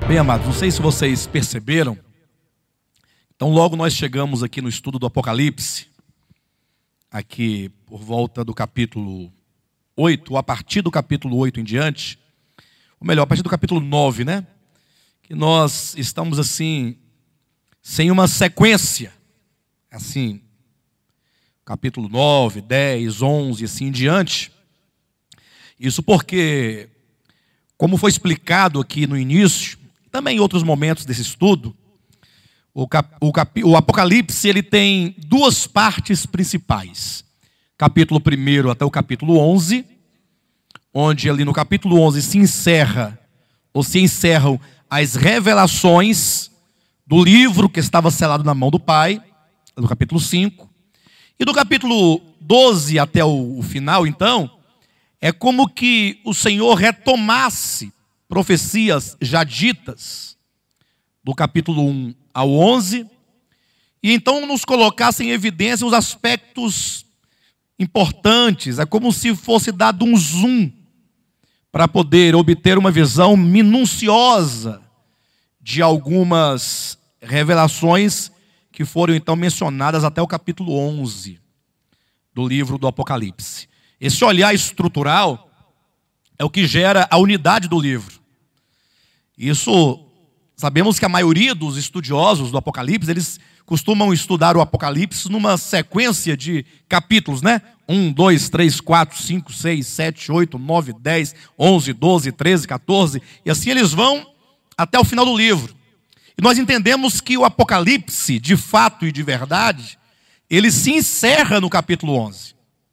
Bem, amados, não sei se vocês perceberam, então logo nós chegamos aqui no estudo do Apocalipse, aqui por volta do capítulo 8, ou a partir do capítulo 8 em diante, ou melhor, a partir do capítulo 9, né? Que nós estamos assim, sem uma sequência, assim, capítulo 9, 10, 11, assim em diante. Isso porque, como foi explicado aqui no início, também em outros momentos desse estudo, o Apocalipse ele tem duas partes principais. Capítulo 1 até o capítulo 11, onde ali no capítulo 11 se encerram as revelações do livro que estava selado na mão do Pai, do capítulo 5. E do capítulo 12 até o final, então, é como que o Senhor retomasse profecias já ditas do capítulo 1 ao 11, e então nos colocasse em evidência os aspectos importantes. É como se fosse dado um zoom para poder obter uma visão minuciosa de algumas revelações que foram então mencionadas até o capítulo 11 do livro do Apocalipse. Esse olhar estrutural é o que gera a unidade do livro. Isso, sabemos que a maioria dos estudiosos do Apocalipse, eles costumam estudar o Apocalipse numa sequência de capítulos, né? 1, 2, 3, 4, 5, 6, 7, 8, 9, 10, 11, 12, 13, 14, e assim eles vão até o final do livro. E nós entendemos que o Apocalipse, de fato e de verdade, ele se encerra no capítulo 11.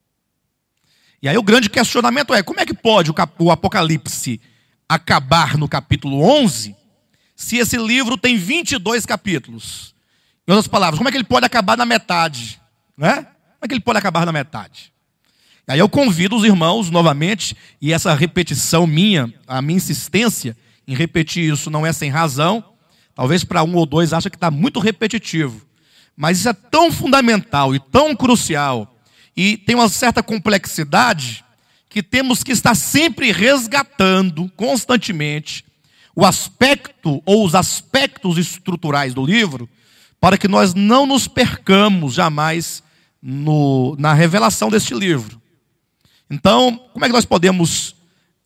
E aí o grande questionamento é, como é que pode o Apocalipse acabar no capítulo 11, se esse livro tem 22 capítulos? Em outras palavras, como é que ele pode acabar na metade? Né? Como é que ele pode acabar na metade? E aí eu convido os irmãos novamente, e essa repetição minha, a minha insistência em repetir isso não é sem razão. Talvez para um ou dois acha que está muito repetitivo. Mas isso é tão fundamental e tão crucial, e tem uma certa complexidade, que temos que estar sempre resgatando, constantemente, o aspecto ou os aspectos estruturais do livro, para que nós não nos percamos jamais na revelação deste livro. Então, como é que nós podemos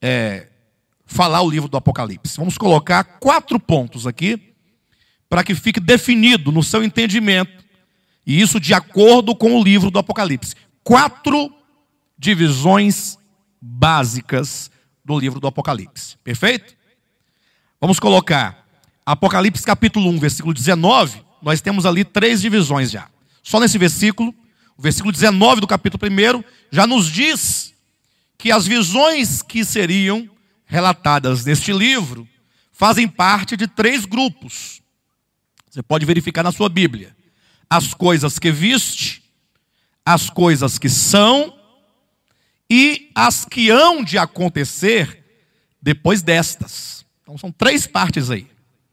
falar o livro do Apocalipse? Vamos colocar 4 pontos aqui, para que fique definido no seu entendimento, e isso de acordo com o livro do Apocalipse. 4 divisões básicas do livro do Apocalipse. Perfeito? Vamos colocar Apocalipse capítulo 1, versículo 19. Nós temos ali 3 divisões já. Só nesse versículo, o versículo 19 do capítulo 1, já nos diz que as visões que seriam relatadas neste livro fazem parte de 3 grupos. Você pode verificar na sua Bíblia. As coisas que viste, as coisas que são e as que hão de acontecer depois destas. Então são 3 partes aí.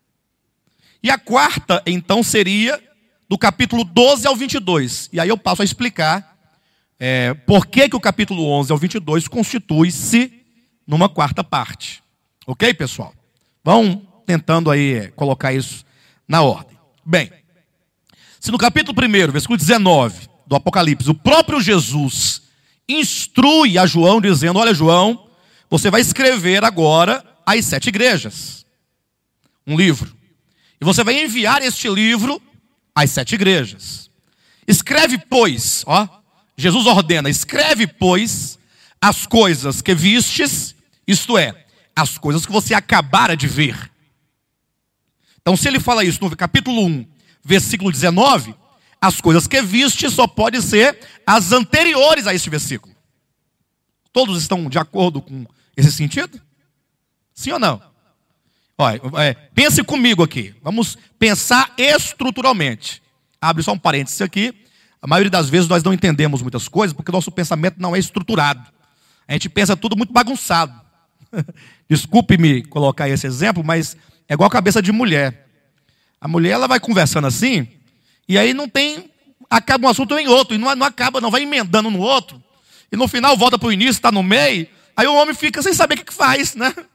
E a 4ª, então, seria do capítulo 12 ao 22. E aí eu passo a explicar por que o capítulo 11 ao 22 constitui-se numa 4ª parte. Ok, pessoal? Vão tentando aí colocar isso na ordem. Bem, se no capítulo 1, versículo 19 do Apocalipse, o próprio Jesus instrui a João dizendo, olha João, você vai escrever agora as 7 igrejas. Um livro. E você vai enviar este livro às 7 igrejas. Escreve, pois, Jesus ordena, escreve, pois, as coisas que vistes, isto é, as coisas que você acabara de ver. Então, se ele fala isso no capítulo 1, versículo 19, as coisas que viste só pode ser as anteriores a este versículo. Todos estão de acordo com esse sentido? Sim ou não? Olha, pense comigo aqui. Vamos pensar estruturalmente. Abre só um parênteses aqui. A maioria das vezes nós não entendemos muitas coisas porque o nosso pensamento não é estruturado. A gente pensa tudo muito bagunçado. Desculpe-me colocar esse exemplo, mas é igual a cabeça de mulher. A mulher ela vai conversando assim, e aí não tem, acaba um assunto em outro, e não acaba, não vai emendando no outro, e no final volta para o início, está no meio, aí o homem fica sem saber o que faz, né?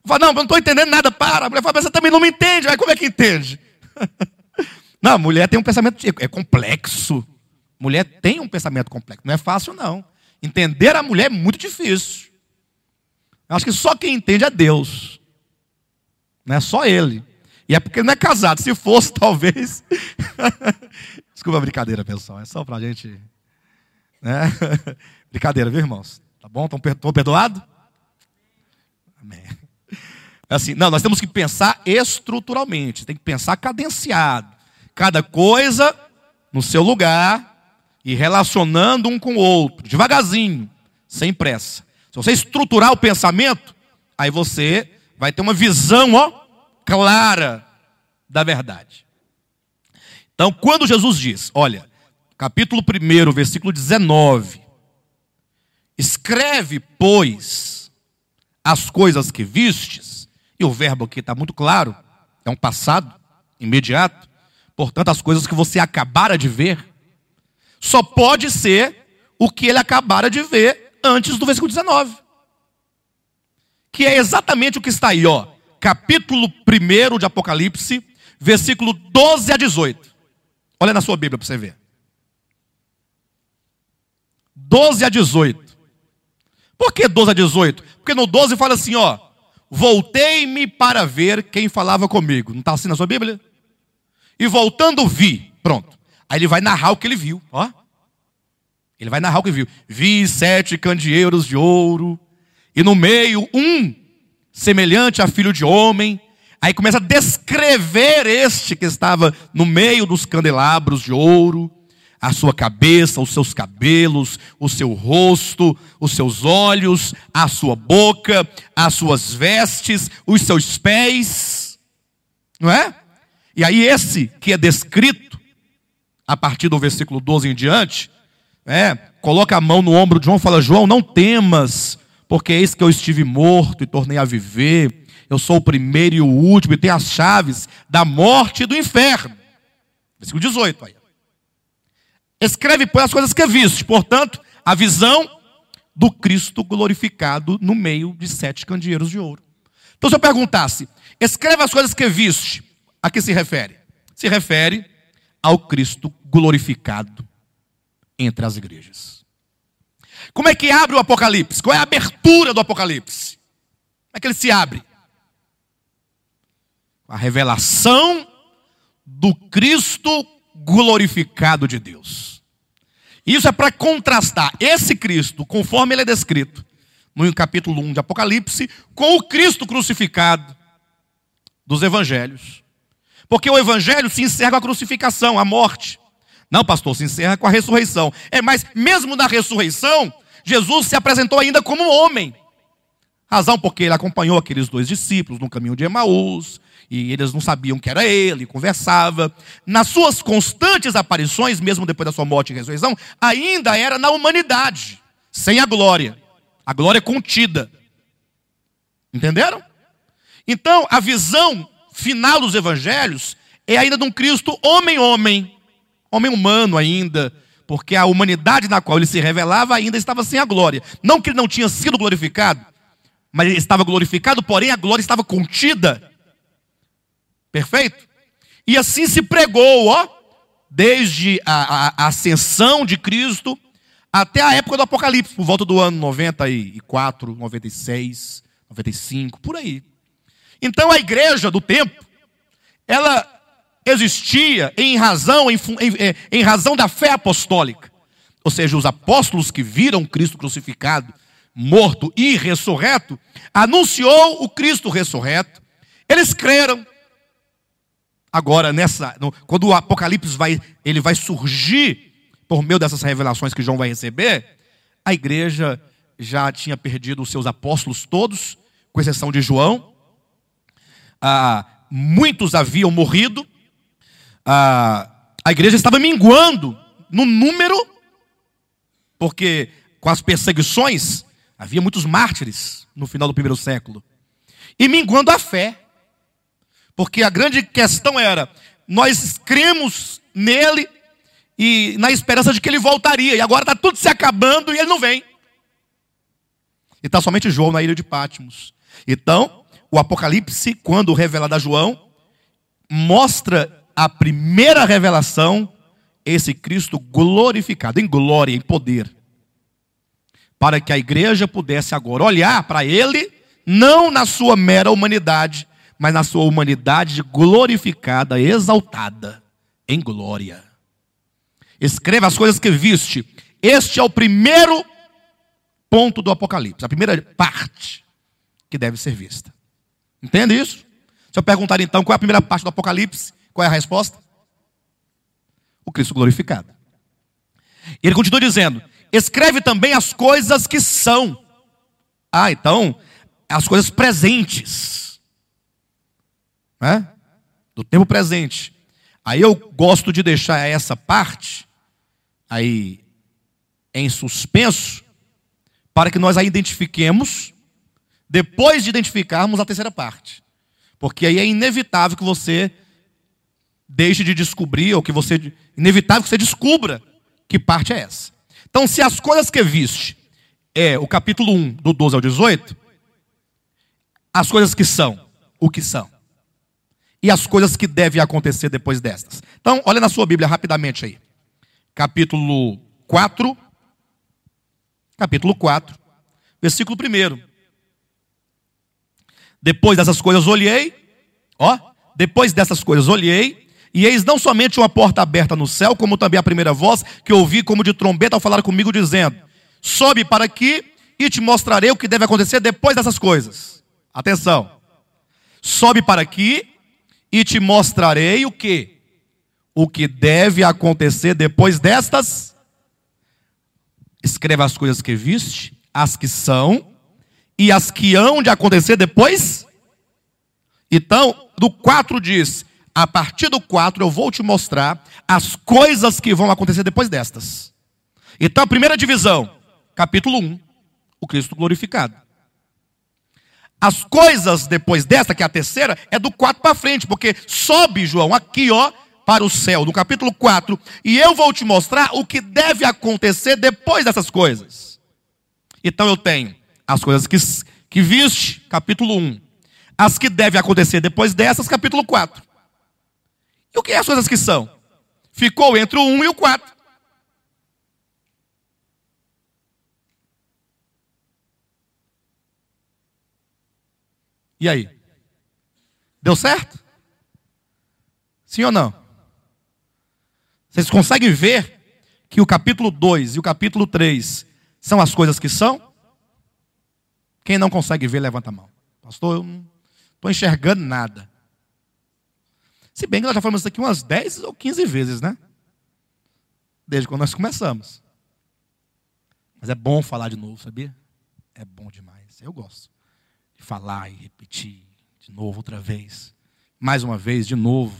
Fala, não, eu não estou entendendo nada, para. A mulher fala, mas você também não me entende. Aí como é que entende? Não, a mulher tem um pensamento, é complexo. Mulher tem um pensamento complexo, não é fácil não. Entender a mulher é muito difícil. Eu acho que só quem entende é Deus. Não é só Ele. E é porque não é casado. Se fosse, talvez... Desculpa a brincadeira, pessoal. É só pra gente... né? Brincadeira, viu, irmãos? Tá bom? Estão perdoados? Amém. Assim, não, nós temos que pensar estruturalmente. Tem que pensar cadenciado. Cada coisa no seu lugar e relacionando um com o outro. Devagarzinho, sem pressa. Se você estruturar o pensamento, aí você vai ter uma visão, clara da verdade. Então, quando Jesus diz, olha, capítulo 1, versículo 19, escreve, pois, as coisas que vistes, e o verbo aqui está muito claro, é um passado imediato, portanto, as coisas que você acabara de ver, só pode ser o que ele acabara de ver antes do versículo 19. Que é exatamente o que está aí, capítulo 1 de Apocalipse, versículo 12 a 18. Olha na sua Bíblia para você ver. 12 a 18. Por que 12 a 18? Porque no 12 fala assim, voltei-me para ver quem falava comigo. Não está assim na sua Bíblia? E voltando vi, pronto. Aí ele vai narrar o que ele viu, Ele vai narrar o que viu. Vi 7 candeeiros de ouro, e no meio semelhante a filho de homem. Aí começa a descrever este que estava no meio dos candelabros de ouro, a sua cabeça, os seus cabelos, o seu rosto, os seus olhos, a sua boca, as suas vestes, os seus pés, não é? E aí esse que é descrito, a partir do versículo 12 em diante, coloca a mão no ombro de João e fala, João, não temas, porque eis que eu estive morto e tornei a viver. Eu sou o primeiro e o último e tenho as chaves da morte e do inferno. Versículo 18. Aí. Escreve, pois, as coisas que viste. Portanto, a visão do Cristo glorificado no meio de 7 candeeiros de ouro. Então, se eu perguntasse, escreve as coisas que viste, a que se refere? Se refere ao Cristo glorificado entre as igrejas. Como é que abre o Apocalipse? Qual é a abertura do Apocalipse? Como é que ele se abre? A revelação do Cristo glorificado de Deus. Isso é para contrastar esse Cristo, conforme ele é descrito no capítulo 1 de Apocalipse, com o Cristo crucificado dos evangelhos. Porque o evangelho se encerra com a crucificação, a morte. Não, pastor, se encerra com a ressurreição. Mas mesmo na ressurreição, Jesus se apresentou ainda como homem. Razão porque ele acompanhou aqueles 2 discípulos no caminho de Emaús, e eles não sabiam que era ele, conversava. Nas suas constantes aparições, mesmo depois da sua morte e ressurreição, ainda era na humanidade, sem a glória contida. Entenderam? Então, a visão final dos evangelhos é ainda de um Cristo homem humano ainda, porque a humanidade na qual ele se revelava ainda estava sem a glória. Não que ele não tinha sido glorificado, mas ele estava glorificado, porém a glória estava contida. Perfeito? E assim se pregou, desde a ascensão de Cristo até a época do Apocalipse, por volta do ano 94, 96, 95, por aí. Então a igreja do tempo, ela existia em razão da fé apostólica. Ou seja, os apóstolos que viram Cristo crucificado, morto e ressurreto, anunciou o Cristo ressurreto. Eles creram. Agora, quando o Apocalipse vai surgir por meio dessas revelações que João vai receber, a igreja já tinha perdido os seus apóstolos todos, com exceção de João. Muitos haviam morrido. A igreja estava minguando no número, porque com as perseguições, havia muitos mártires no final do 1º século. E minguando a fé. Porque a grande questão era, nós cremos nele e na esperança de que ele voltaria. E agora está tudo se acabando e ele não vem. E está somente João na ilha de Patmos. Então, o Apocalipse, quando revelado a João, mostra a primeira revelação, esse Cristo glorificado, em glória, em poder, para que a igreja pudesse agora olhar para ele, não na sua mera humanidade, mas na sua humanidade glorificada, exaltada, em glória. Escreva as coisas que viste. Este é o primeiro ponto do Apocalipse, a primeira parte que deve ser vista. Entende isso? Se eu perguntar então qual é a primeira parte do Apocalipse, qual é a resposta? O Cristo glorificado. Ele continua dizendo: escreve também as coisas que são. Então, as coisas presentes, né? Do tempo presente. Aí eu gosto de deixar essa parte aí em suspenso, para que nós a identifiquemos, depois de identificarmos a terceira parte. Porque aí é inevitável que você deixe de descobrir, ou inevitável que você descubra que parte é essa. Então, se as coisas que viste é o capítulo 1, do 12 ao 18, as coisas que são, o que são. E as coisas que devem acontecer depois destas. Então, olha na sua Bíblia rapidamente aí. Capítulo 4, versículo 1. Depois dessas coisas olhei, e eis não somente uma porta aberta no céu, como também a primeira voz que ouvi como de trombeta ao falar comigo, dizendo: sobe para aqui e te mostrarei o que deve acontecer depois dessas coisas. Atenção. Sobe para aqui e te mostrarei o quê? O que deve acontecer depois destas. Escreva as coisas que viste, as que são e as que hão de acontecer depois. Então, do 4 diz: a partir do 4 eu vou te mostrar as coisas que vão acontecer depois destas. Então, a primeira divisão, capítulo 1, o Cristo glorificado. As coisas depois desta, que é a terceira, é do 4 para frente, porque sobe, João, aqui, para o céu, no capítulo 4, e eu vou te mostrar o que deve acontecer depois dessas coisas. Então eu tenho as coisas que viste, capítulo 1. As que devem acontecer depois dessas, capítulo 4. E o que é as coisas que são? Ficou entre o 1 e o 4. E aí? Deu certo? Sim ou não? Vocês conseguem ver que o capítulo 2 e o capítulo 3 são as coisas que são? Quem não consegue ver, levanta a mão. Pastor, eu não estou enxergando nada. Se bem que nós já falamos isso aqui umas 10 ou 15 vezes, né? Desde quando nós começamos. Mas é bom falar de novo, sabia? É bom demais. Eu gosto de falar e repetir de novo, outra vez. Mais uma vez, de novo.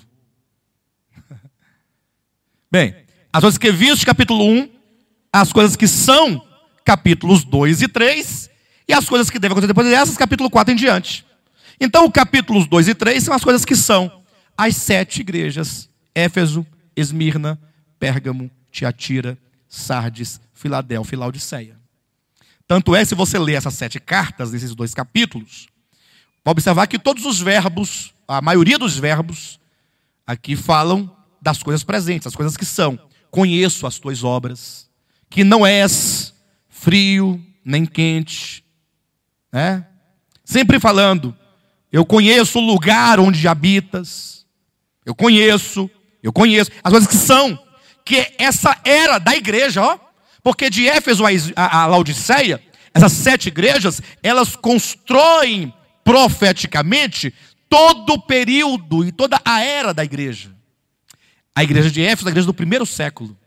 Bem, as coisas que viste, capítulo 1. As coisas que são, capítulos 2 e 3. E as coisas que devem acontecer depois dessas, capítulo 4 em diante. Então, capítulos 2 e 3 são as coisas que são as 7 igrejas: Éfeso, Esmirna, Pérgamo, Tiatira, Sardes, Filadélfia e Laodiceia. Tanto é, se você ler essas 7 cartas, nesses 2 capítulos, vai observar que todos os verbos, a maioria dos verbos, aqui falam das coisas presentes, as coisas que são. Conheço as tuas obras, que não és frio nem quente, né? Sempre falando, eu conheço o lugar onde habitas, eu conheço, as coisas que são, que essa era da igreja, porque de Éfeso a Laodiceia, essas 7 igrejas, elas constroem profeticamente todo o período e toda a era da igreja. A igreja de Éfeso, a igreja do 1º século.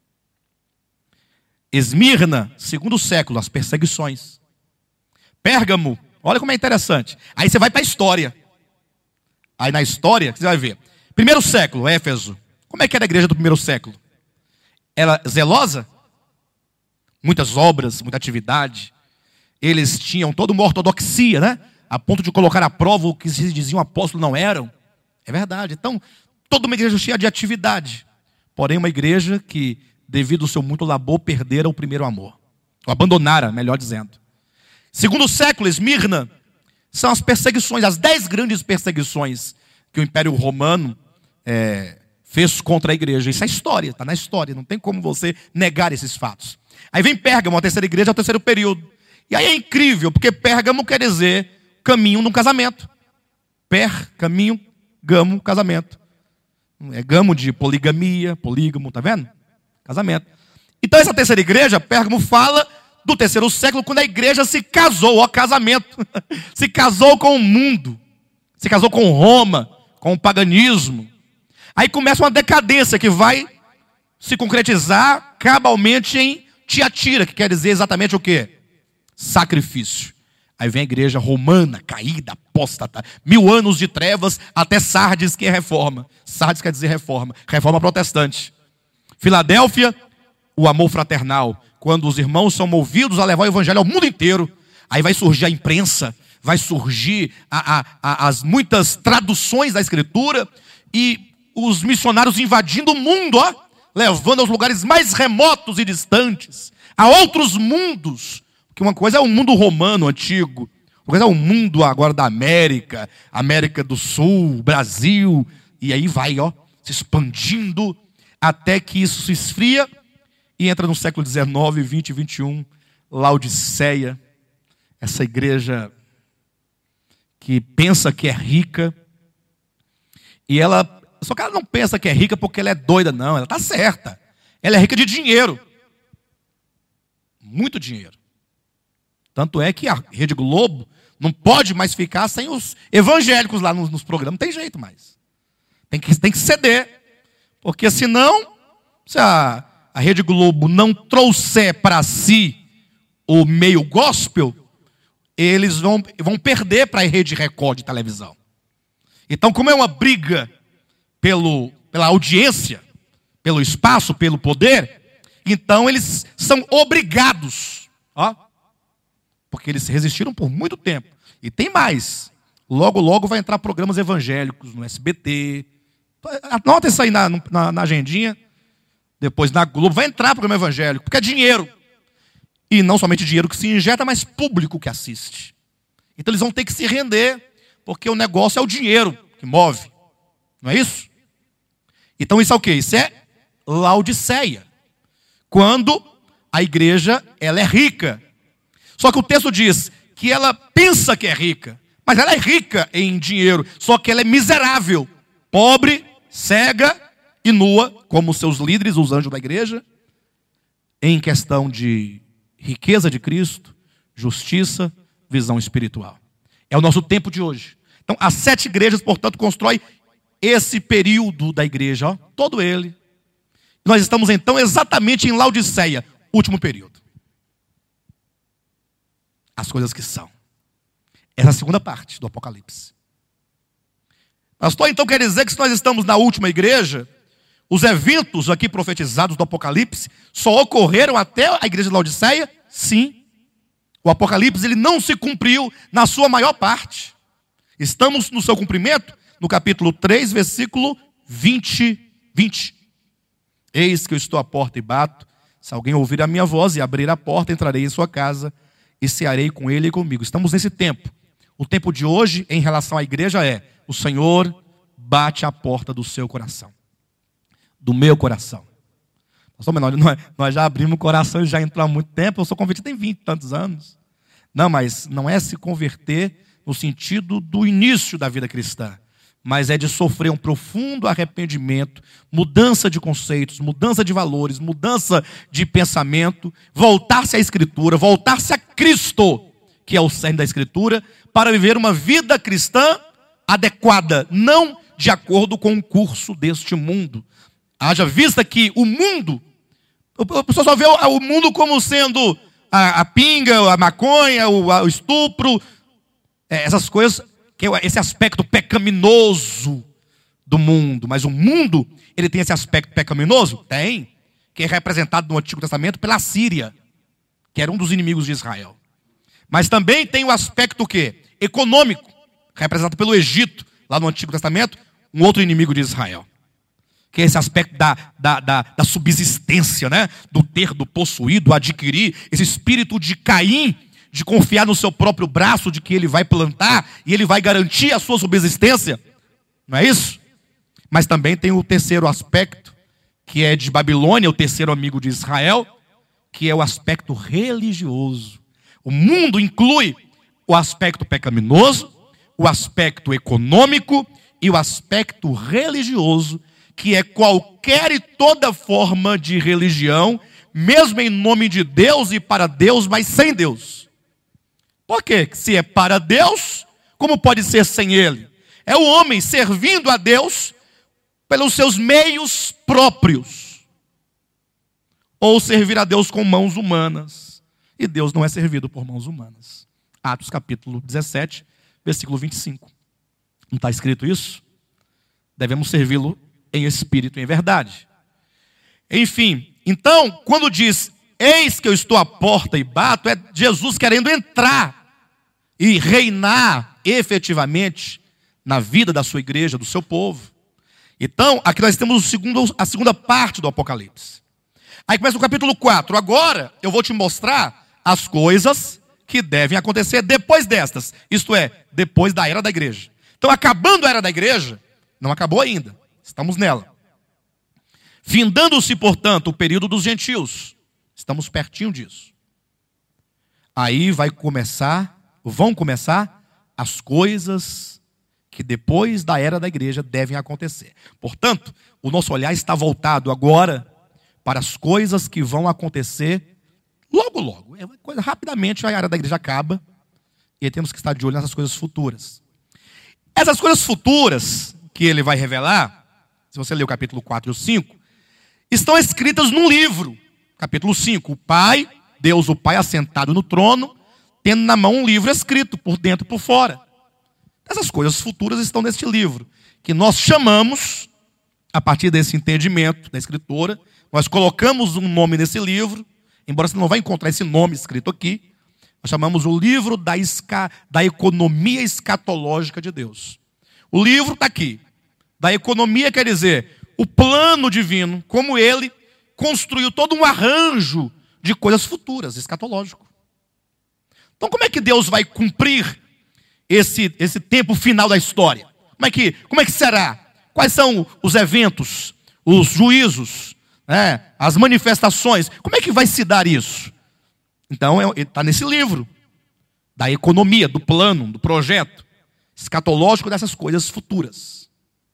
Esmirna, 2º século, as perseguições. Pérgamo, olha como é interessante. Aí você vai para a história. Aí na história, você vai ver. 1º século, Éfeso. Como é que era a igreja do 1º século? Era zelosa? Muitas obras, muita atividade. Eles tinham toda uma ortodoxia, né? A ponto de colocar à prova o que se diziam apóstolos não eram. É verdade. Então, toda uma igreja cheia de atividade. Porém, uma igreja que, devido ao seu muito labor, perdera o primeiro amor. Ou abandonara, melhor dizendo. 2º século, Esmirna. são as perseguições, as 10 grandes perseguições que o Império Romano fez contra a igreja. Isso é história, está na história, não tem como você negar esses fatos. Aí vem Pérgamo, a terceira igreja, é o terceiro período. E aí é incrível, porque Pérgamo quer dizer caminho no casamento. Caminho, gamo, casamento. É gamo de poligamia, polígamo, tá vendo? Casamento. Então essa terceira igreja, Pérgamo, fala do terceiro século, quando a igreja se casou, ó, casamento. Se casou com o mundo. Se casou com Roma, com o paganismo. Aí começa uma decadência que vai se concretizar cabalmente em Tiatira, que quer dizer exatamente o quê? Sacrifício. Aí vem a igreja romana, caída, apóstata. 1000 anos de trevas até Sardes, que é reforma. Sardes quer dizer reforma. Reforma protestante. Filadélfia, o amor fraternal. Quando os irmãos são movidos a levar o evangelho ao mundo inteiro. Aí vai surgir a imprensa, vai surgir as muitas traduções da escritura e os missionários invadindo o mundo, ó, levando aos lugares mais remotos e distantes, a outros mundos. Porque uma coisa é o mundo romano antigo, outra coisa é o mundo agora da América, América do Sul, Brasil, e aí vai, ó, se expandindo até que isso se esfria e entra no século XIX, XX e XXI, Laodiceia, essa igreja que pensa que é rica, e ela, só que ela não pensa que é rica porque ela é doida, não, ela está certa, ela é rica de dinheiro, muito dinheiro. Tanto é que a Rede Globo não pode mais ficar sem os evangélicos lá nos programas. Não tem jeito mais. Tem que ceder. Porque senão, se a Rede Globo não trouxer para si o meio gospel, eles vão perder para a Rede Record de televisão. Então, como é uma briga pela audiência, pelo espaço, pelo poder, então eles são obrigados, ó, porque eles resistiram por muito tempo. E tem mais. Logo, logo vai entrar programas evangélicos no SBT. Anota isso aí na agendinha. Depois na Globo vai entrar programa evangélico. Porque é dinheiro. E não somente dinheiro que se injeta, mas público que assiste. Então eles vão ter que se render. Porque o negócio é o dinheiro que move. Não é isso? Então isso é o quê? Isso é Laodiceia. Quando a igreja ela é rica. Só que o texto diz que ela pensa que é rica, mas ela é rica em dinheiro, só que ela é miserável, pobre, cega e nua, como seus líderes, os anjos da igreja, em questão de riqueza de Cristo, justiça, visão espiritual. É o nosso tempo de hoje. Então, as 7 igrejas, portanto, constroem esse período da igreja, ó, todo ele. Nós estamos, então, exatamente em Laodiceia, último período. As coisas que são. Essa é a segunda parte do Apocalipse. Pastor, então quer dizer que se nós estamos na última igreja, os eventos aqui profetizados do Apocalipse só ocorreram até a igreja de Laodiceia? Sim. O Apocalipse ele não se cumpriu na sua maior parte. Estamos no seu cumprimento no capítulo 3, versículo 20. Eis que eu estou à porta e bato. Se alguém ouvir a minha voz e abrir a porta, entrarei em sua casa e cearei com ele e comigo. Estamos nesse tempo. O tempo de hoje, em relação à igreja, é: o Senhor bate à porta do seu coração. Do meu coração. Nós já abrimos o coração e já entramos há muito tempo. Eu sou convertido tem 20 e tantos anos. Não, mas não é se converter no sentido do início da vida cristã. Mas é de sofrer um profundo arrependimento, mudança de conceitos, mudança de valores, mudança de pensamento, voltar-se à Escritura, voltar-se a Cristo, que é o cerne da Escritura, para viver uma vida cristã adequada, não de acordo com o curso deste mundo. Haja vista que o mundo, a pessoa só vê o mundo como sendo a pinga, a maconha, o estupro, essas coisas, que é esse aspecto pecaminoso do mundo. Mas o mundo, ele tem esse aspecto pecaminoso? Tem. Que é representado no Antigo Testamento pela Síria, que era um dos inimigos de Israel. Mas também tem o aspecto o quê? Econômico, representado pelo Egito, lá no Antigo Testamento, um outro inimigo de Israel. Que é esse aspecto da subsistência, né? Do ter, do possuir, do adquirir, esse espírito de Caim, de confiar no seu próprio braço, de que ele vai plantar e ele vai garantir a sua subsistência. Não é isso? Mas também tem o terceiro aspecto, que é de Babilônia, o terceiro amigo de Israel, que é o aspecto religioso. O mundo inclui o aspecto pecaminoso, o aspecto econômico e o aspecto religioso, que é qualquer e toda forma de religião, mesmo em nome de Deus e para Deus, mas sem Deus. Por quê? Se é para Deus, como pode ser sem Ele? É o homem servindo a Deus pelos seus meios próprios. Ou servir a Deus com mãos humanas. E Deus não é servido por mãos humanas. Atos capítulo 17, versículo 25. Não está escrito isso? Devemos servi-lo em espírito e em verdade. Enfim, então, quando diz, eis que eu estou à porta e bato, é Jesus querendo entrar e reinar efetivamente na vida da sua igreja, do seu povo. Então, aqui nós temos a segunda parte do Apocalipse. Aí começa o capítulo 4. Agora, eu vou te mostrar as coisas que devem acontecer depois destas. Isto é, depois da era da igreja. Então, acabando a era da igreja, não acabou ainda. Estamos nela. Findando-se, portanto, o período dos gentios. Estamos pertinho disso. Aí vão começar as coisas que depois da era da igreja devem acontecer. Portanto, o nosso olhar está voltado agora para as coisas que vão acontecer logo, logo. Rapidamente a era da igreja acaba e aí temos que estar de olho nessas coisas futuras. Essas coisas futuras que ele vai revelar, se você ler o capítulo 4 e o 5, estão escritas num livro. Capítulo 5, o Pai, Deus o Pai assentado no trono, tendo na mão um livro escrito, por dentro e por fora. Essas coisas futuras estão neste livro, que nós chamamos, a partir desse entendimento da escritora, nós colocamos um nome nesse livro, embora você não vai encontrar esse nome escrito aqui, nós chamamos o livro da economia escatológica de Deus. O livro está aqui. Da economia quer dizer o plano divino, como ele construiu todo um arranjo de coisas futuras, escatológico. Então como é que Deus vai cumprir esse tempo final da história? Como é que será? Quais são os eventos, os juízos, as manifestações? Como é que vai se dar isso? Então está nesse livro da economia, do plano, do projeto escatológico dessas coisas futuras.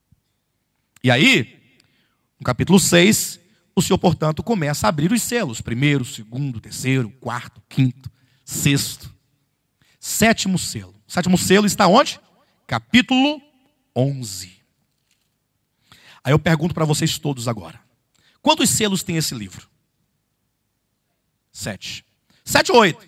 E aí, no capítulo 6, o Senhor, portanto, começa a abrir os selos. Primeiro, segundo, terceiro, quarto, quinto, sexto. Sétimo selo. O sétimo selo está onde? Capítulo 11. Aí eu pergunto para vocês todos agora. Quantos selos tem esse livro? 7. 7 ou 8?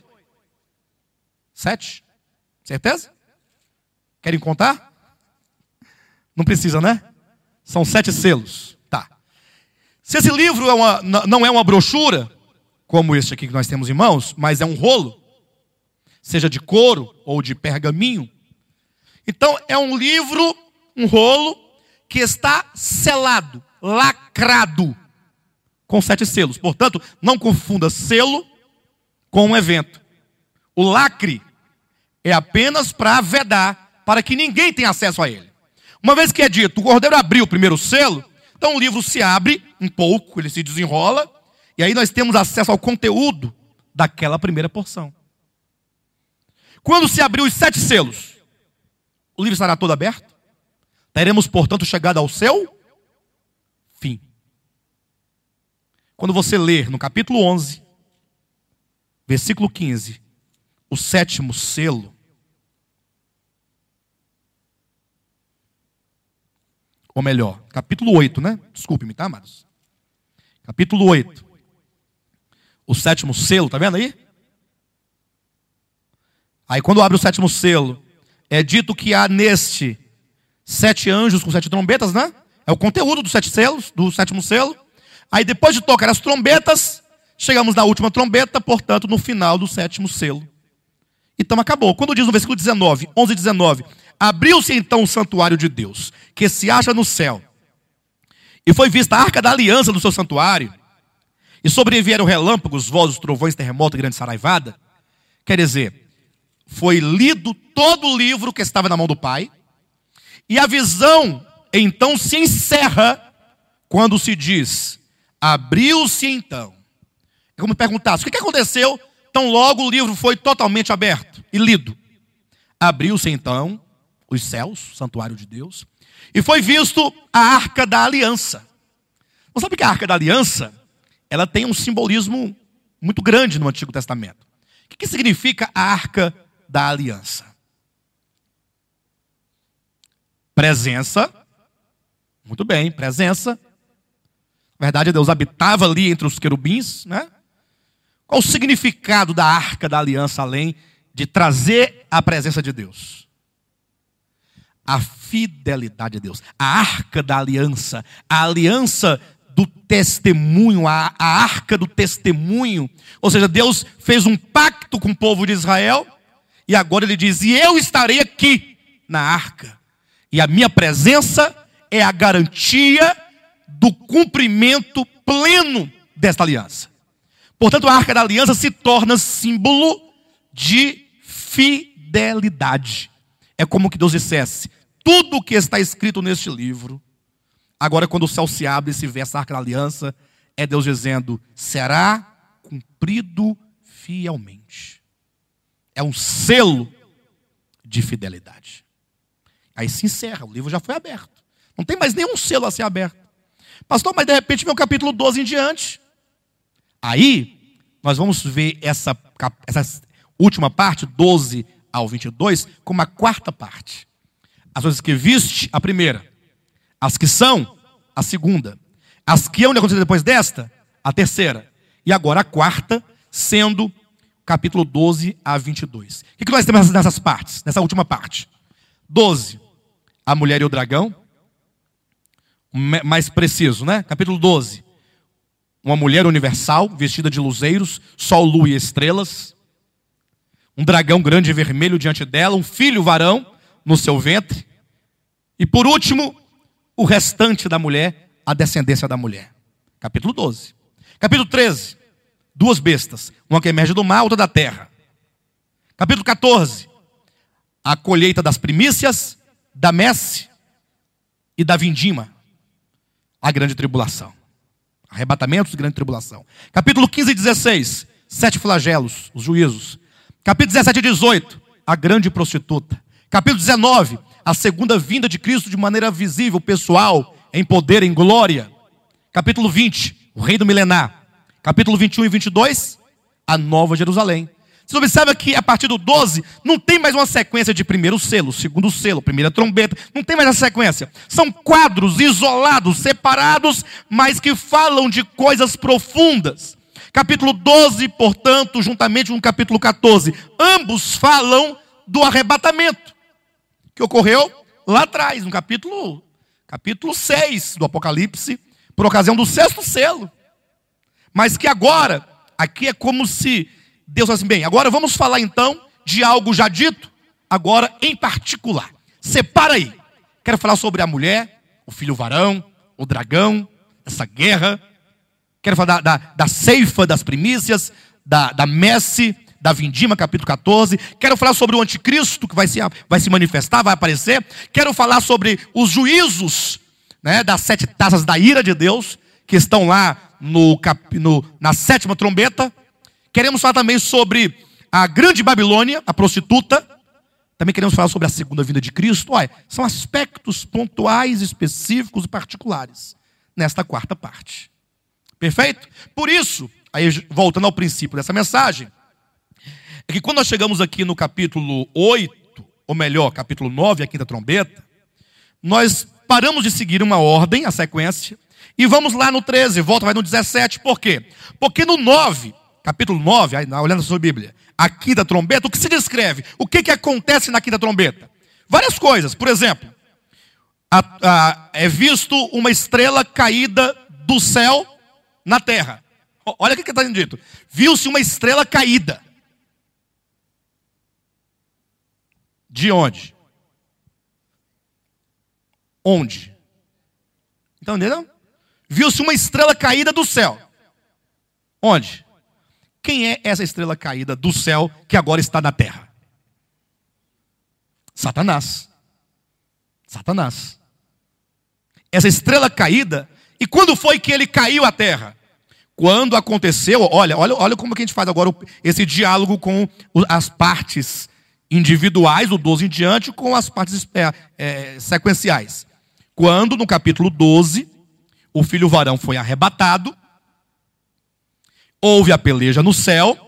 7? Certeza? Querem contar? Não precisa, né? São 7 selos. Tá. Se esse livro não é uma brochura, como este aqui que nós temos em mãos, mas é um rolo, seja de couro ou de pergaminho, então é um livro, um rolo, que está selado, lacrado, com 7 selos. Portanto, não confunda selo com um evento. O lacre é apenas para vedar, para que ninguém tenha acesso a ele. Uma vez que é dito, o cordeiro abriu o primeiro selo, então o livro se abre um pouco, ele se desenrola, e aí nós temos acesso ao conteúdo daquela primeira porção. Quando se abrir os 7 selos, o livro estará todo aberto. Teremos, portanto, chegado ao seu fim. Quando você ler no capítulo 11, versículo 15, o sétimo selo, ou melhor, capítulo 8, né? Desculpe-me, tá, amados? Capítulo 8. O sétimo selo, tá vendo aí? Aí quando abre o sétimo selo, é dito que há neste 7 anjos com 7 trombetas, né? É o conteúdo dos 7 selos, do sétimo selo. Aí depois de tocar as trombetas, chegamos na última trombeta, portanto, no final do sétimo selo. Então acabou. Quando diz no versículo 19, 11 e 19, abriu-se então o santuário de Deus, que se acha no céu. E foi vista a arca da aliança do seu santuário. E sobrevieram relâmpagos, vozes, trovões, terremoto e grande saraivada. Quer dizer, foi lido todo o livro que estava na mão do Pai, e a visão então se encerra quando se diz, abriu-se então. É como perguntasse, o que aconteceu tão logo o livro foi totalmente aberto e lido? Abriu-se então os céus, santuário de Deus, e foi visto a Arca da Aliança. Você sabe que a Arca da Aliança, ela tem um simbolismo muito grande no Antigo Testamento. O que significa a Arca da Aliança? Presença. Muito bem, presença. Na verdade, Deus habitava ali entre os querubins, né? Qual o significado da Arca da Aliança, além de trazer a presença de Deus? A fidelidade de Deus. A Arca da Aliança. A aliança do testemunho, a Arca do testemunho. Ou seja, Deus fez um pacto com o povo de Israel, e agora ele diz, e eu estarei aqui na Arca. E a minha presença é a garantia do cumprimento pleno desta aliança. Portanto, a Arca da Aliança se torna símbolo de fidelidade. É como que Deus dissesse, tudo o que está escrito neste livro, agora quando o céu se abre e se vê essa Arca da Aliança, é Deus dizendo, será cumprido fielmente. É um selo de fidelidade. Aí se encerra, o livro já foi aberto. Não tem mais nenhum selo a ser aberto. Pastor, mas de repente vem o capítulo 12 em diante. Aí, nós vamos ver essa última parte, 12 ao 22, como a quarta parte. As coisas que viste, a primeira. As que são, a segunda. As que hão de acontecer depois desta, a terceira. E agora a quarta, sendo capítulo 12 a 22. O que nós temos nessas partes, nessa última parte? 12, a mulher e o dragão. Mais preciso, né? Capítulo 12. Uma mulher universal, vestida de luzeiros, sol, lua e estrelas. Um dragão grande e vermelho diante dela, um filho varão no seu ventre. E por último, o restante da mulher, a descendência da mulher. Capítulo 12. Capítulo 13. Duas bestas, uma que emerge do mar, outra da terra. Capítulo 14. A colheita das primícias, da messe e da vindima. A grande tribulação. Arrebatamentos e grande tribulação. Capítulo 15 e 16. 7 flagelos, os juízos. Capítulo 17 e 18. A grande prostituta. Capítulo 19. A segunda vinda de Cristo de maneira visível, pessoal, em poder, em glória. Capítulo 20. O reino milenar. Capítulo 21 e 22. A nova Jerusalém. Você observa que a partir do 12, não tem mais uma sequência de primeiro selo, segundo selo, primeira trombeta. Não tem mais essa sequência. São quadros isolados, separados, mas que falam de coisas profundas. Capítulo 12, portanto, juntamente com o capítulo 14, ambos falam do arrebatamento, que ocorreu lá atrás, no capítulo 6 do Apocalipse, por ocasião do 6º selo. Mas que agora, aqui é como se Deus fala assim, bem, agora vamos falar então de algo já dito, agora em particular. Separa aí. Quero falar sobre a mulher, o filho varão, o dragão, essa guerra. Quero falar da ceifa das primícias, da messe, da vindima, capítulo 14. Quero falar sobre o anticristo que vai se manifestar, vai aparecer. Quero falar sobre os juízos, né, das 7 taças da ira de Deus, que estão lá na 7ª trombeta. Queremos falar também sobre a grande Babilônia, a prostituta. Também queremos falar sobre a segunda vinda de Cristo. Olha, são aspectos pontuais, específicos e particulares nesta quarta parte. Perfeito? Por isso, aí voltando ao princípio dessa mensagem, é que quando nós chegamos aqui no capítulo 8, ou melhor, capítulo 9, a quinta trombeta, nós paramos de seguir uma ordem, a sequência, e vamos lá no 13, vai no 17. Por quê? Porque no 9... Capítulo 9, olhando a sua Bíblia, a quinta trombeta, o que se descreve? O que acontece na quinta trombeta? Várias coisas. Por exemplo, é visto uma estrela caída do céu na terra. Olha o que está sendo dito. Viu-se uma estrela caída. De onde? Onde? Então, entendeu? Viu-se uma estrela caída do céu. Onde? Quem é essa estrela caída do céu que agora está na terra? Satanás. Satanás. Essa estrela caída. E quando foi que ele caiu à terra? Quando aconteceu, olha como que a gente faz agora esse diálogo com as partes individuais, do 12 em diante, com as partes sequenciais. Quando, no capítulo 12, o filho varão foi arrebatado, houve a peleja no céu,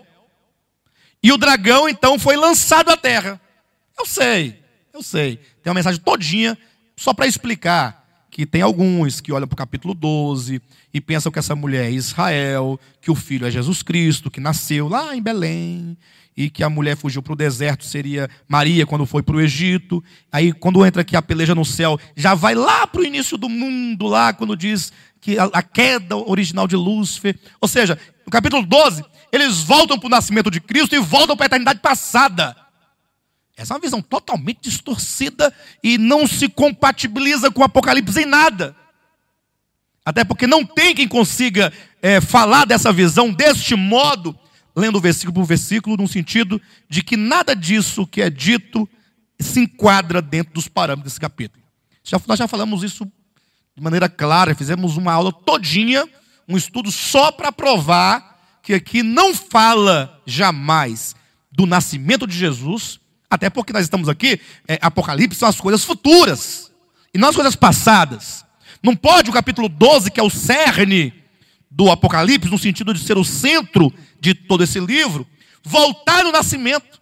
e o dragão, então, foi lançado à terra. Eu sei. Tem uma mensagem todinha só para explicar que tem alguns que olham para o capítulo 12 e pensam que essa mulher é Israel, que o filho é Jesus Cristo, que nasceu lá em Belém, e que a mulher fugiu para o deserto, seria Maria quando foi para o Egito. Aí quando entra aqui a peleja no céu, já vai lá para o início do mundo, lá quando diz que a queda original de Lúcifer. Ou seja, no capítulo 12, eles voltam para o nascimento de Cristo e voltam para a eternidade passada. Essa é uma visão totalmente distorcida e não se compatibiliza com o Apocalipse em nada. Até porque não tem quem consiga falar dessa visão deste modo, lendo versículo por versículo, no sentido de que nada disso que é dito se enquadra dentro dos parâmetros desse capítulo. Nós já falamos isso de maneira clara, fizemos uma aula todinha, um estudo só para provar que aqui não fala jamais do nascimento de Jesus, até porque nós estamos aqui, Apocalipse são as coisas futuras, e não as coisas passadas. Não pode o capítulo 12, que é o cerne do Apocalipse, no sentido de ser o centro de todo esse livro, voltar no nascimento.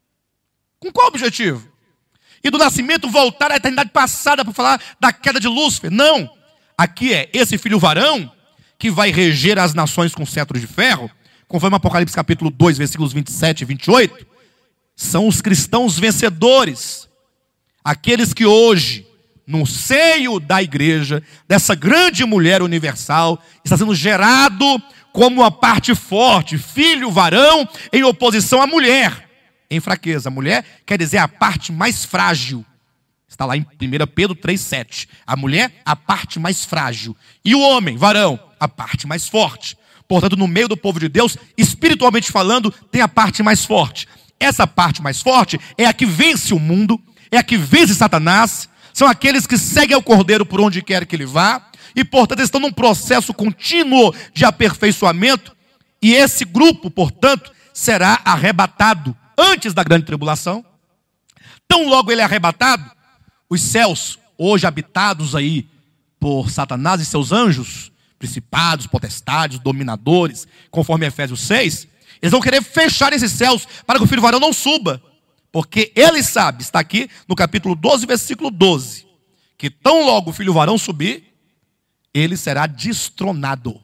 Com qual objetivo? E do nascimento voltar à eternidade passada para falar da queda de Lúcifer. Não. Aqui é esse filho varão que vai reger as nações com cetro de ferro, conforme Apocalipse capítulo 2, versículos 27 e 28, são os cristãos vencedores. Aqueles que hoje, no seio da igreja, dessa grande mulher universal, está sendo gerado como a parte forte, filho, varão, em oposição à mulher, em fraqueza. A mulher quer dizer a parte mais frágil. Está lá em 1 Pedro 3,7. A mulher, a parte mais frágil. E o homem, varão, a parte mais forte. Portanto, no meio do povo de Deus, espiritualmente falando, tem a parte mais forte. Essa parte mais forte é a que vence o mundo, é a que vence Satanás. São aqueles que seguem ao Cordeiro por onde quer que ele vá. E, portanto, estão num processo contínuo de aperfeiçoamento. E esse grupo, portanto, será arrebatado antes da grande tribulação. Tão logo ele é arrebatado, os céus, hoje habitados aí por Satanás e seus anjos, principados, potestades, dominadores, conforme Efésios 6, eles vão querer fechar esses céus para que o filho varão não suba. Porque ele sabe, está aqui no capítulo 12, versículo 12, que tão logo o filho varão subir, ele será destronado.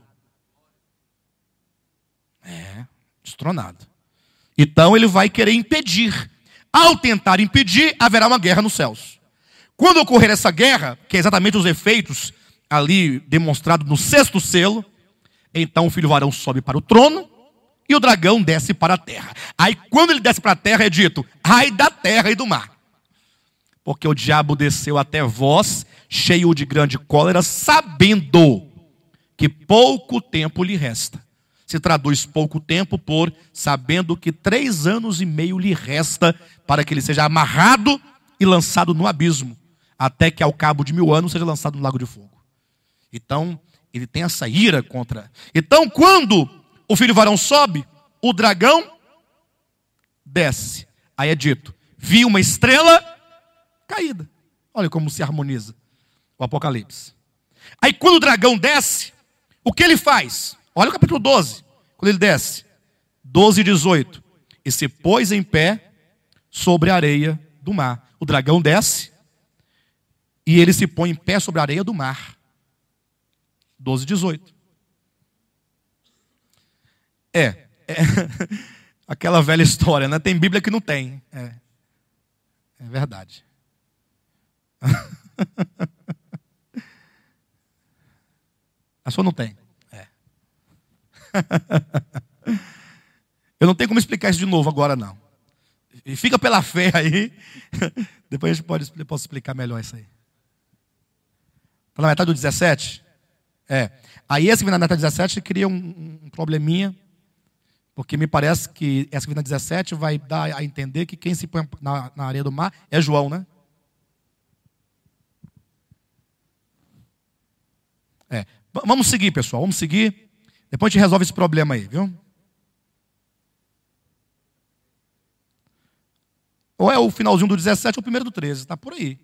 Destronado. Então ele vai querer impedir. Ao tentar impedir, haverá uma guerra nos céus. Quando ocorrer essa guerra, que é exatamente os efeitos ali demonstrados no 6º selo, então o filho varão sobe para o trono e o dragão desce para a terra. Aí quando ele desce para a terra é dito, ai da terra e do mar. Porque o diabo desceu até vós, cheio de grande cólera, sabendo que pouco tempo lhe resta. Se traduz pouco tempo por sabendo que 3 anos e meio lhe resta para que ele seja amarrado e lançado no abismo, até que ao cabo de 1000 anos seja lançado no lago de fogo. Então, ele tem essa ira contra. Então, quando o filho varão sobe, o dragão desce. Aí é dito, vi uma estrela caída. Olha como se harmoniza o Apocalipse. Aí quando o dragão desce, o que ele faz? Olha o capítulo 12, quando ele desce. 12 e 18. E se pôs em pé sobre a areia do mar. O dragão desce e ele se põe em pé sobre a areia do mar. 12 e 18. Aquela velha história, né? Tem Bíblia que não tem. É verdade. A sua não tem. Eu não tenho como explicar isso de novo agora, não. E fica pela fé aí. Depois a gente posso explicar melhor isso aí. Está na metade do 17? Aí esse que vem na metade do 17 cria um probleminha. Porque me parece que essa que vem na 17 vai dar a entender que quem se põe na areia do mar é João, né? Vamos seguir, pessoal. Vamos seguir. Depois a gente resolve esse problema aí, viu? Ou é o finalzinho do 17 ou o primeiro do 13. Está por aí.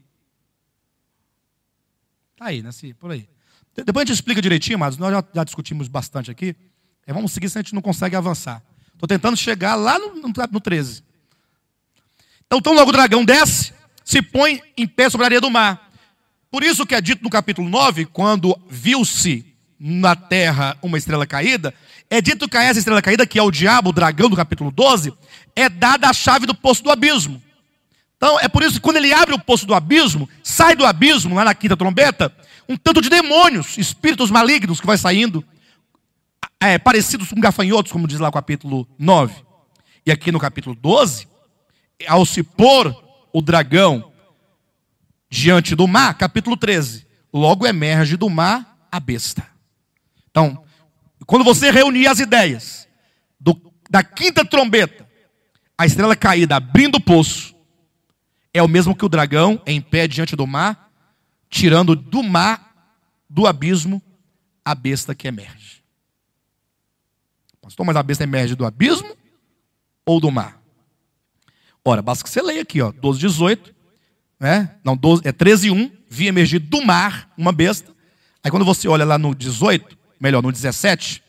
Está aí, né? Sim, por aí. Depois a gente explica direitinho, mas nós já discutimos bastante aqui. Vamos seguir, senão a gente não consegue avançar. Estou tentando chegar lá no 13. Então logo o dragão desce, se põe em pé sobre a areia do mar. Por isso que é dito no capítulo 9, quando viu-se na terra uma estrela caída, é dito que a essa estrela caída, que é o diabo, o dragão do capítulo 12, é dada a chave do poço do abismo. Então é por isso que quando ele abre o poço do abismo, sai do abismo, lá na quinta trombeta, um tanto de demônios, espíritos malignos que vai saindo, parecidos com gafanhotos, como diz lá o capítulo 9. E aqui no capítulo 12, ao se pôr o dragão diante do mar, capítulo 13, logo emerge do mar a besta. Então, quando você reunir as ideias da quinta trombeta, a estrela caída abrindo o poço, é o mesmo que o dragão em pé diante do mar, tirando do mar, do abismo, a besta que emerge. Pastor, mas a besta emerge do abismo ou do mar? Ora, basta que você leia aqui, 12, 18, né? Não, 13, 1, vi emergir do mar uma besta. Aí quando você olha lá no 18, melhor, no 17,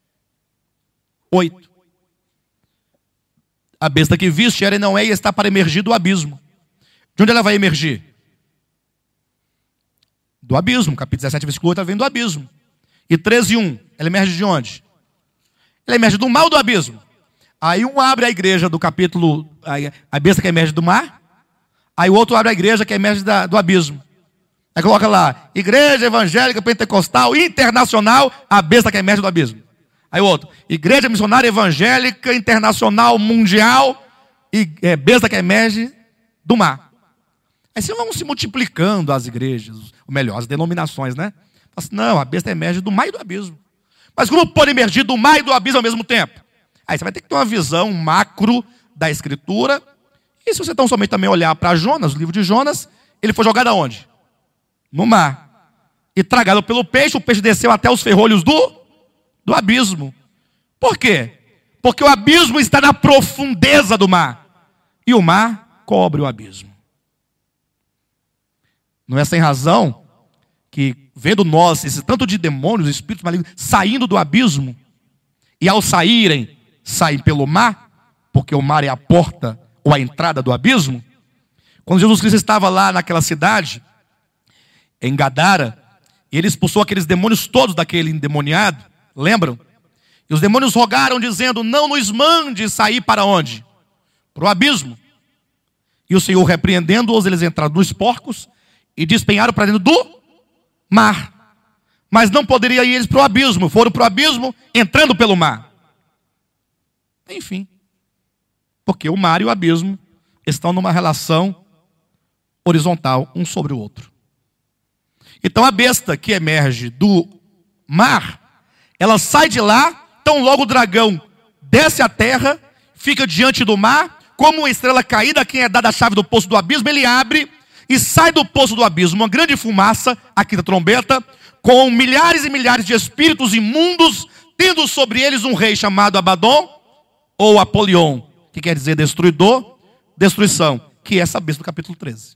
8. A besta que viste era e não é e está para emergir do abismo. De onde ela vai emergir? Do abismo. Capítulo 17, versículo 8, ela vem do abismo. E 13, 1, ela emerge de onde? Ela emerge do mar ou do abismo? Aí um abre a igreja do capítulo, a besta que emerge do mar. Aí o outro abre a igreja que emerge do abismo. Aí coloca lá, Igreja Evangélica Pentecostal Internacional, a besta que emerge do abismo. Aí o outro, Igreja Missionária Evangélica Internacional Mundial, besta que emerge do mar. Aí vocês vão se multiplicando as igrejas, ou melhor, as denominações, né? Assim, não, a besta emerge do mar e do abismo. Mas como pode emergir do mar e do abismo ao mesmo tempo? Aí você vai ter que ter uma visão macro da Escritura. E se você tão somente também olhar para Jonas, o livro de Jonas, ele foi jogado aonde? No mar. E tragado pelo peixe, o peixe desceu até os ferrolhos do abismo. Por quê? Porque o abismo está na profundeza do mar. E o mar cobre o abismo. Não é sem razão que, vendo nós, esse tanto de demônios, espíritos malignos, saindo do abismo, e ao saírem pelo mar, porque o mar é a porta ou a entrada do abismo. Quando Jesus Cristo estava lá naquela cidade, em Gadara, ele expulsou aqueles demônios todos daquele endemoniado, lembram? E os demônios rogaram dizendo, não nos mande sair para onde? Para o abismo. E o Senhor repreendendo-os, eles entraram nos porcos e despenharam para dentro do mar. Mas não poderia ir eles para o abismo, foram para o abismo entrando pelo mar. Enfim, porque o mar e o abismo estão numa relação horizontal, um sobre o outro. Então a besta que emerge do mar, ela sai de lá, então logo o dragão desce à terra, fica diante do mar, como uma estrela caída, a quem é dada a chave do poço do abismo, ele abre e sai do poço do abismo uma grande fumaça, a quinta trombeta, com milhares e milhares de espíritos imundos, tendo sobre eles um rei chamado Abaddon, ou Apolion, que quer dizer destruidor, destruição, que é essa besta do capítulo 13.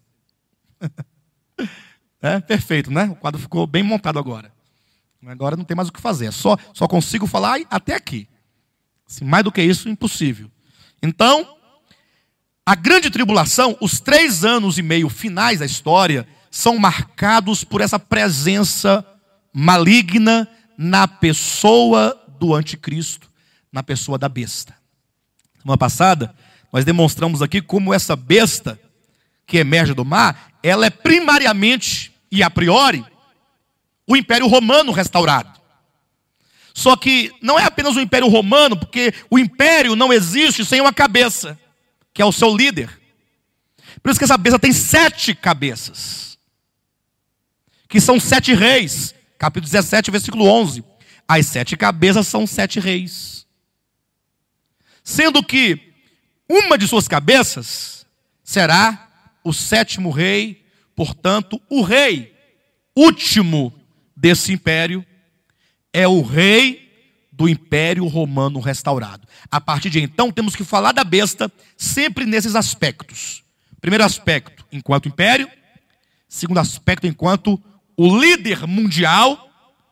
Perfeito, né? O quadro ficou bem montado agora. Agora não tem mais o que fazer, só consigo falar até aqui. Assim, mais do que isso, impossível. Então, a grande tribulação, os 3 anos e meio finais da história, são marcados por essa presença maligna na pessoa do anticristo, na pessoa da besta. Semana passada, nós demonstramos aqui como essa besta que emerge do mar, ela é primariamente e a priori o Império Romano restaurado. Só que não é apenas o Império Romano, porque o Império não existe sem uma cabeça, que é o seu líder. Por isso que essa besta tem 7 cabeças, que são 7 reis. Capítulo 17, versículo 11. As 7 cabeças são 7 reis. sendo que uma de suas cabeças será o sétimo rei, portanto, o rei último desse império é o rei do Império Romano restaurado. A partir de então, temos que falar da besta sempre nesses aspectos. Primeiro aspecto, enquanto império. Segundo aspecto, enquanto o líder mundial.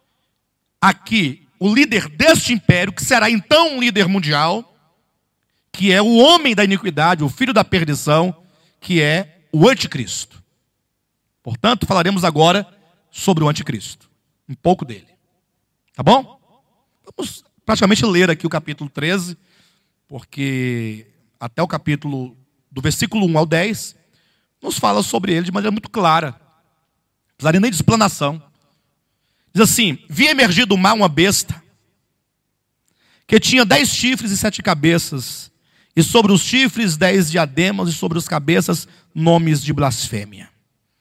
Aqui, o líder deste império, que será então um líder mundial, que é o homem da iniquidade, o filho da perdição, que é o anticristo. Portanto, falaremos agora sobre o anticristo. Um pouco dele. Tá bom? Vamos praticamente ler aqui o capítulo 13, porque até o capítulo, do versículo 1 ao 10, nos fala sobre ele de maneira muito clara. Não precisaria nem de explanação. Diz assim: vi emergir do mar uma besta, que tinha 10 chifres e 7 cabeças, e sobre os chifres 10 diademas, e sobre as cabeças nomes de blasfêmia.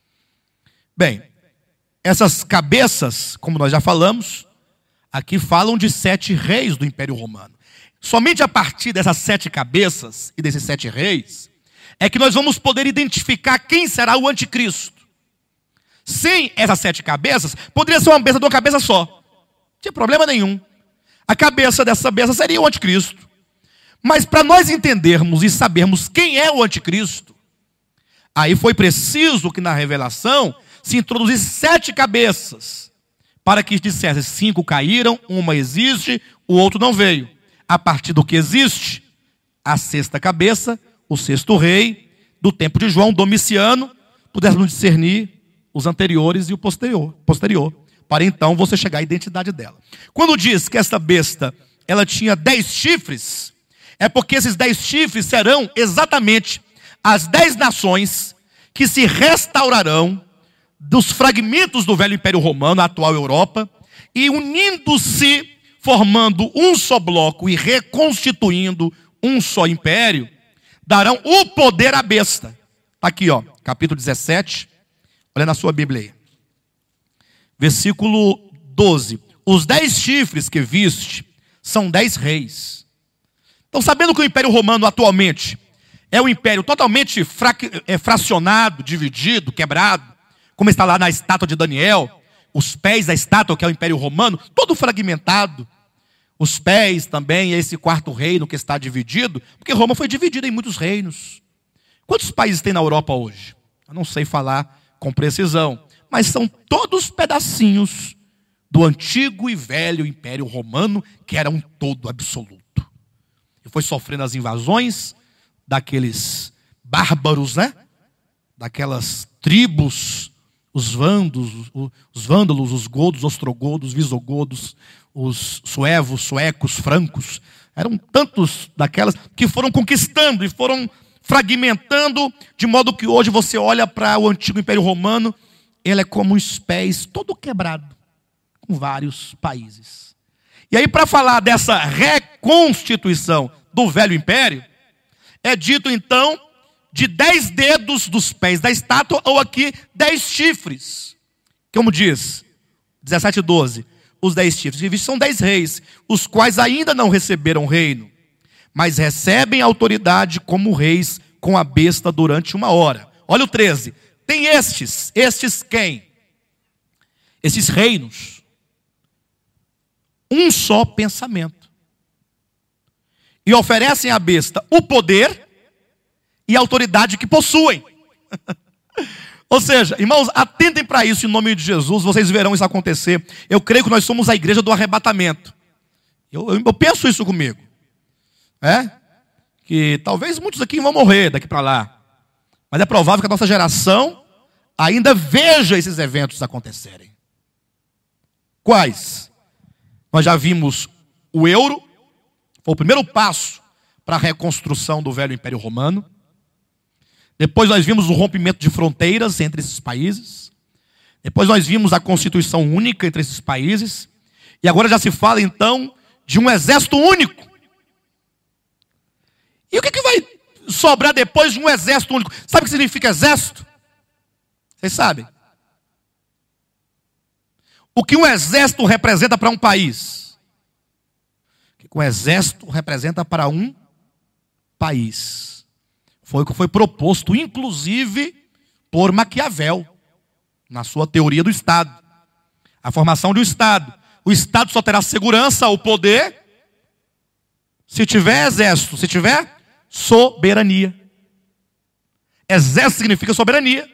Bem, essas cabeças, como nós já falamos, aqui falam de 7 reis do Império Romano. Somente a partir dessas 7 cabeças e desses 7 reis, é que nós vamos poder identificar quem será o anticristo. Sem essas 7 cabeças, poderia ser uma besta de uma cabeça só. Não tinha problema nenhum. A cabeça dessa besta seria o anticristo. Mas para nós entendermos e sabermos quem é o anticristo, aí foi preciso que na revelação se introduzisse 7 cabeças, para que dissesse: 5 caíram, uma existe, o outro não veio. A partir do que existe, a 6ª cabeça, o 6º rei, do tempo de João, Domiciano, pudéssemos discernir os anteriores e o posterior, para então você chegar à identidade dela. Quando diz que esta besta, ela tinha 10 chifres, é porque esses 10 chifres serão exatamente as 10 nações que se restaurarão dos fragmentos do velho Império Romano, a atual Europa, e unindo-se, formando um só bloco e reconstituindo um só império, darão o poder à besta. Está aqui, ó, capítulo 17, olha na sua Bíblia aí. Versículo 12. Os 10 chifres que viste são 10 reis. Então, sabendo que o Império Romano atualmente é um império totalmente fracionado, dividido, quebrado, como está lá na estátua de Daniel, os pés da estátua, que é o Império Romano, todo fragmentado. Os pés também, esse 4º reino que está dividido, porque Roma foi dividida em muitos reinos. Quantos países tem na Europa hoje? Eu não sei falar com precisão, mas são todos pedacinhos do antigo e velho Império Romano, que era um todo absoluto. E foi sofrendo as invasões daqueles bárbaros, né? Daquelas tribos, os vândalos, os godos, ostrogodos, visigodos, os suevos, suecos, francos. Eram tantos daquelas que foram conquistando e foram fragmentando, de modo que hoje você olha para o antigo Império Romano, ele é como os pés, todo quebrado, com vários países. E aí, para falar dessa reconstituição do velho império, é dito então de 10 dedos dos pés da estátua, ou aqui 10 chifres. Como diz 17:12, os 10 chifres são 10 reis, os quais ainda não receberam reino, mas recebem autoridade como reis com a besta durante 1 hora. Olha o 13. Tem estes quem? Esses reinos. Um só pensamento. E oferecem à besta o poder e a autoridade que possuem. Ou seja, irmãos, atentem para isso em nome de Jesus, vocês verão isso acontecer. Eu creio que nós somos a igreja do arrebatamento. Eu penso isso comigo. Que talvez muitos aqui vão morrer daqui para lá. Mas é provável que a nossa geração ainda veja esses eventos acontecerem. Quais? Nós já vimos o euro, foi o primeiro passo para a reconstrução do velho Império Romano. Depois nós vimos o rompimento de fronteiras entre esses países. Depois nós vimos a Constituição única entre esses países. E agora já se fala então de um exército único. E o que vai sobrar depois de um exército único? Sabe o que significa exército? Vocês sabem? O que um exército representa para um país? O que um exército representa para um país. Foi o que foi proposto, inclusive, por Maquiavel, na sua teoria do Estado. A formação de um Estado. O Estado só terá segurança ou poder se tiver exército, se tiver soberania. Exército significa soberania.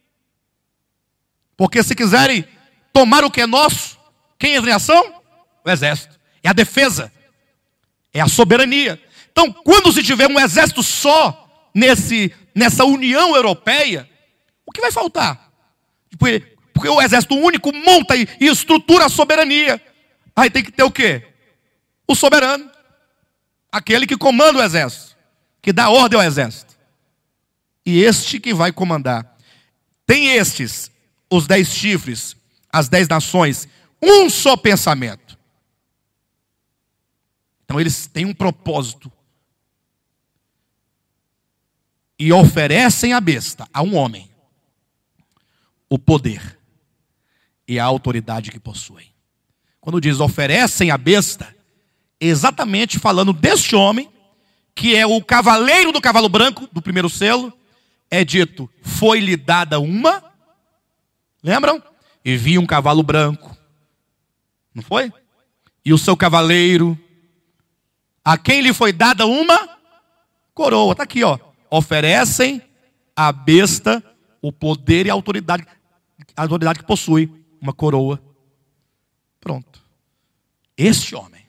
Porque se quiserem tomar o que é nosso, quem entra em ação? O exército. É a defesa. É a soberania. Então, quando se tiver um exército só nessa União Europeia, o que vai faltar? Porque o exército único monta e estrutura a soberania. Aí tem que ter o quê? O soberano. Aquele que comanda o exército. Que dá ordem ao exército. E este que vai comandar. Tem estes, os 10 chifres, as 10 nações, um só pensamento. Então eles têm um propósito. E oferecem à besta, a um homem, o poder e a autoridade que possuem. Quando diz oferecem à besta, exatamente falando deste homem, que é o cavaleiro do cavalo branco, do primeiro selo, é dito, foi-lhe dada uma, lembram? E vi um cavalo branco, não foi? E o seu cavaleiro, a quem lhe foi dada uma coroa, está aqui, ó. Oferecem à besta o poder e a autoridade que possui, uma coroa. Pronto. Este homem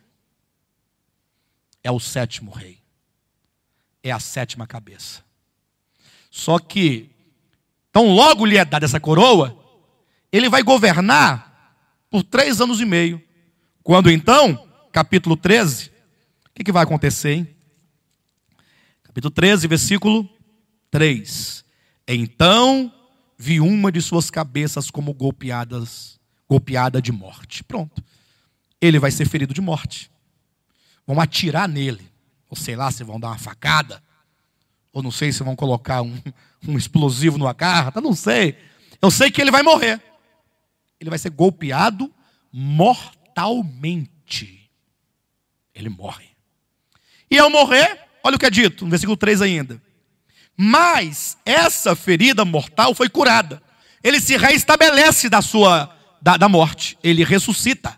é o 7º rei. É a 7ª cabeça. Só que, tão logo lhe é dada essa coroa, ele vai governar por 3 anos e meio. Quando então, capítulo 13, o que vai acontecer, hein? Capítulo 13, versículo 3. Então vi uma de suas cabeças como golpeada de morte. Pronto. Ele vai ser ferido de morte. Vão atirar nele. Ou sei lá, se vão dar uma facada. Ou não sei se vão colocar um explosivo numa carta. Não sei. Eu sei que ele vai morrer. Ele vai ser golpeado mortalmente. Ele morre. E ao morrer, olha o que é dito, no versículo 3 ainda. Mas essa ferida mortal foi curada. Ele se reestabelece da morte. Ele ressuscita.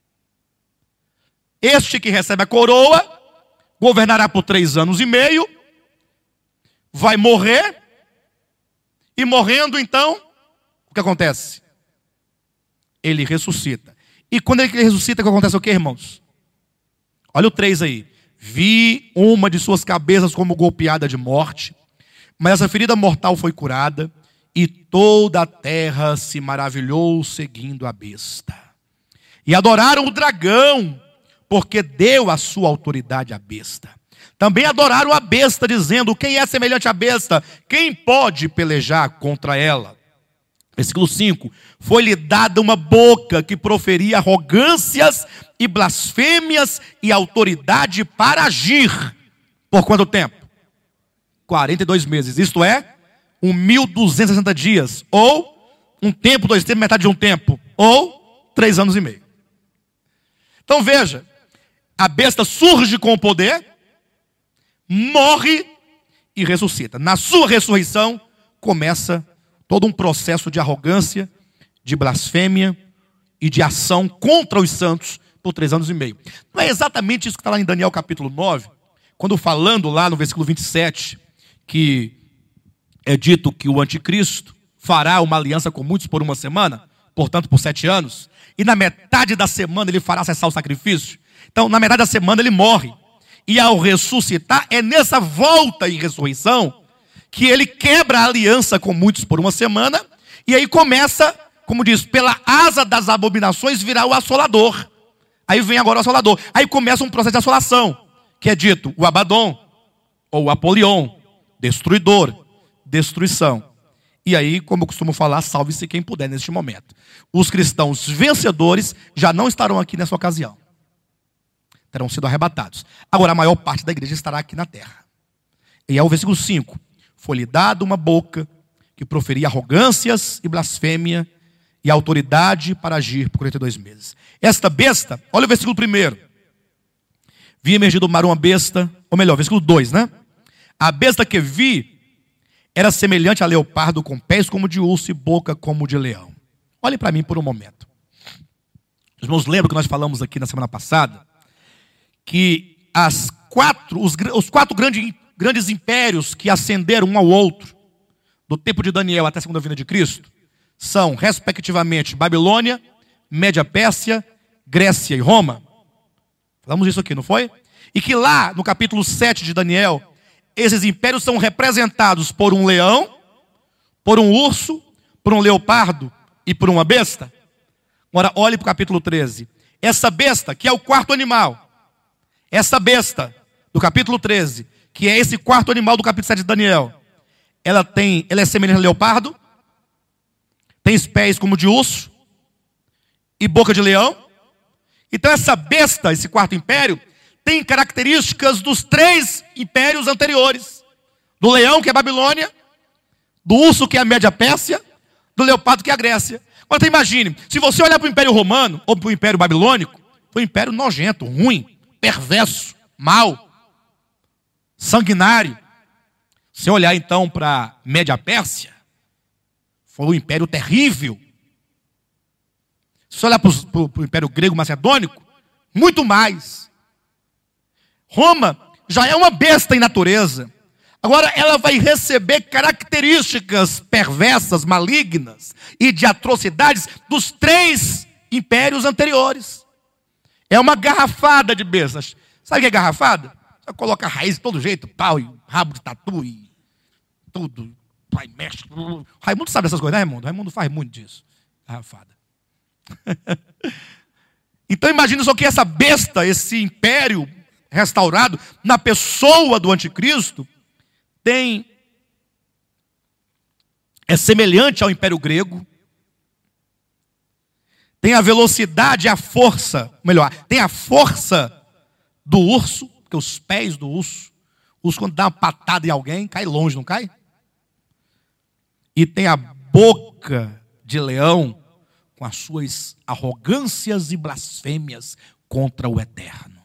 Este que recebe a coroa, governará por 3 anos e meio, vai morrer, e morrendo então, o que acontece? Ele ressuscita. E quando ele ressuscita, o que acontece? O que, irmãos? Olha o 3 aí. Vi uma de suas cabeças como golpeada de morte, mas essa ferida mortal foi curada, e toda a terra se maravilhou seguindo a besta. E adoraram o dragão, porque deu a sua autoridade à besta. Também adoraram a besta, dizendo, quem é semelhante à besta? Quem pode pelejar contra ela? Versículo 5. Foi-lhe dada uma boca que proferia arrogâncias e blasfêmias e autoridade para agir. Por quanto tempo? 42 meses. Isto é, 1.260 dias. Ou um tempo, 2 tempos, metade de um tempo. Ou 3 anos e meio. Então veja, a besta surge com o poder, morre e ressuscita. Na sua ressurreição, começa todo um processo de arrogância, de blasfêmia e de ação contra os santos por 3 anos e meio. Não é exatamente isso que está lá em Daniel capítulo 9, quando falando lá no versículo 27, que é dito que o anticristo fará uma aliança com muitos por 1 semana, portanto por 7 anos, e na metade da semana ele fará cessar o sacrifício. Então na metade da semana ele morre, e ao ressuscitar, é nessa volta em ressurreição, que ele quebra a aliança com muitos por 1 semana, e aí começa, como diz, pela asa das abominações virá o assolador. Aí vem agora o assolador. Aí começa um processo de assolação, que é dito o Abaddon, ou o Apolion, destruidor, destruição. E aí, como eu costumo falar, salve-se quem puder neste momento. Os cristãos vencedores já não estarão aqui nessa ocasião. Terão sido arrebatados. Agora, a maior parte da igreja estará aqui na terra. E é o versículo 5. Foi-lhe dada uma boca que proferia arrogâncias e blasfêmia e autoridade para agir por 42 meses. Esta besta, olha o versículo 1. Vi emergir do mar uma besta, ou melhor, versículo 2, né? A besta que vi era semelhante a leopardo, com pés como de urso e boca como de leão. Olhe para mim por um momento. Os irmãos lembram que nós falamos aqui na semana passada que os quatro grandes impérios que ascenderam um ao outro do tempo de Daniel até a segunda vinda de Cristo são, respectivamente, Babilônia, Média-Pérsia, Grécia e Roma. Falamos isso aqui, não foi? E que lá, no capítulo 7 de Daniel, esses impérios são representados por um leão, por um urso, por um leopardo e por uma besta. Agora, olhe para o capítulo 13. Essa besta, que é o quarto animal, essa besta do capítulo 13, que é esse quarto animal do capítulo 7 de Daniel, ela é semelhante a leopardo, tem pés como de urso e boca de leão. Então essa besta, esse quarto império, tem características dos três impérios anteriores. Do leão, que é a Babilônia, do urso, que é a Média-Pérsia, do leopardo, que é a Grécia. Agora imagine, se você olhar para o Império Romano, ou para o Império Babilônico, foi um império nojento, ruim, perverso, mau, sanguinário. Se olhar então para a Média-Pérsia, foi um império terrível. Se você olhar para o Império Grego Macedônico, muito mais. Roma já é uma besta em natureza. Agora ela vai receber características perversas, malignas e de atrocidades dos três impérios anteriores. É uma garrafada de bestas. Sabe o que é garrafada? Você coloca raiz de todo jeito, pau e rabo de tatu e tudo. Pai, mexe. Raimundo sabe dessas coisas, né, Raimundo? Raimundo faz muito disso. Garrafada. Então imagina só que essa besta, esse império restaurado na pessoa do anticristo, é semelhante ao império grego, tem a velocidade, a força, melhor, tem a força do urso, porque os pés do urso, quando dá uma patada em alguém, cai longe, não cai? E tem a boca de leão, com as suas arrogâncias e blasfêmias contra o eterno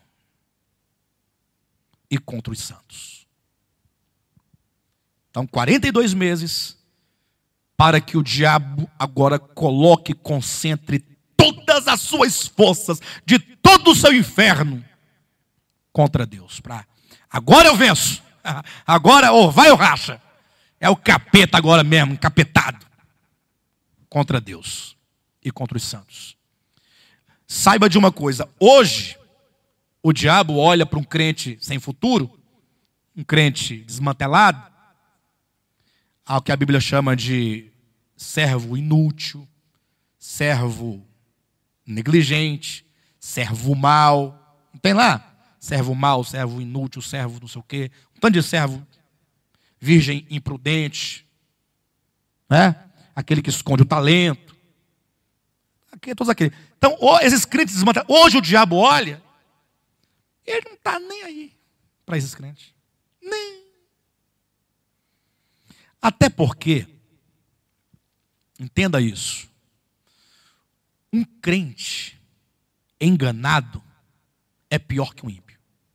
e contra os santos. Então, 42 meses para que o diabo agora coloque, concentre todas as suas forças de todo o seu inferno contra Deus. Agora eu venço. Agora, vai ou racha. É o capeta agora mesmo, encapetado contra Deus e contra os santos. Saiba de uma coisa, hoje o diabo olha para um crente sem futuro, um crente desmantelado, ao que a Bíblia chama de servo inútil, servo negligente, servo mau. Não tem lá? Servo mau, servo inútil, servo não sei o quê. Um tanto de servo virgem imprudente, né? Aquele que esconde o talento. Todos aqueles. Então, esses crentes desmantelados. Hoje o diabo olha, ele não está nem aí para esses crentes. Nem. Até porque, entenda isso, um crente enganado é pior que um ímpio.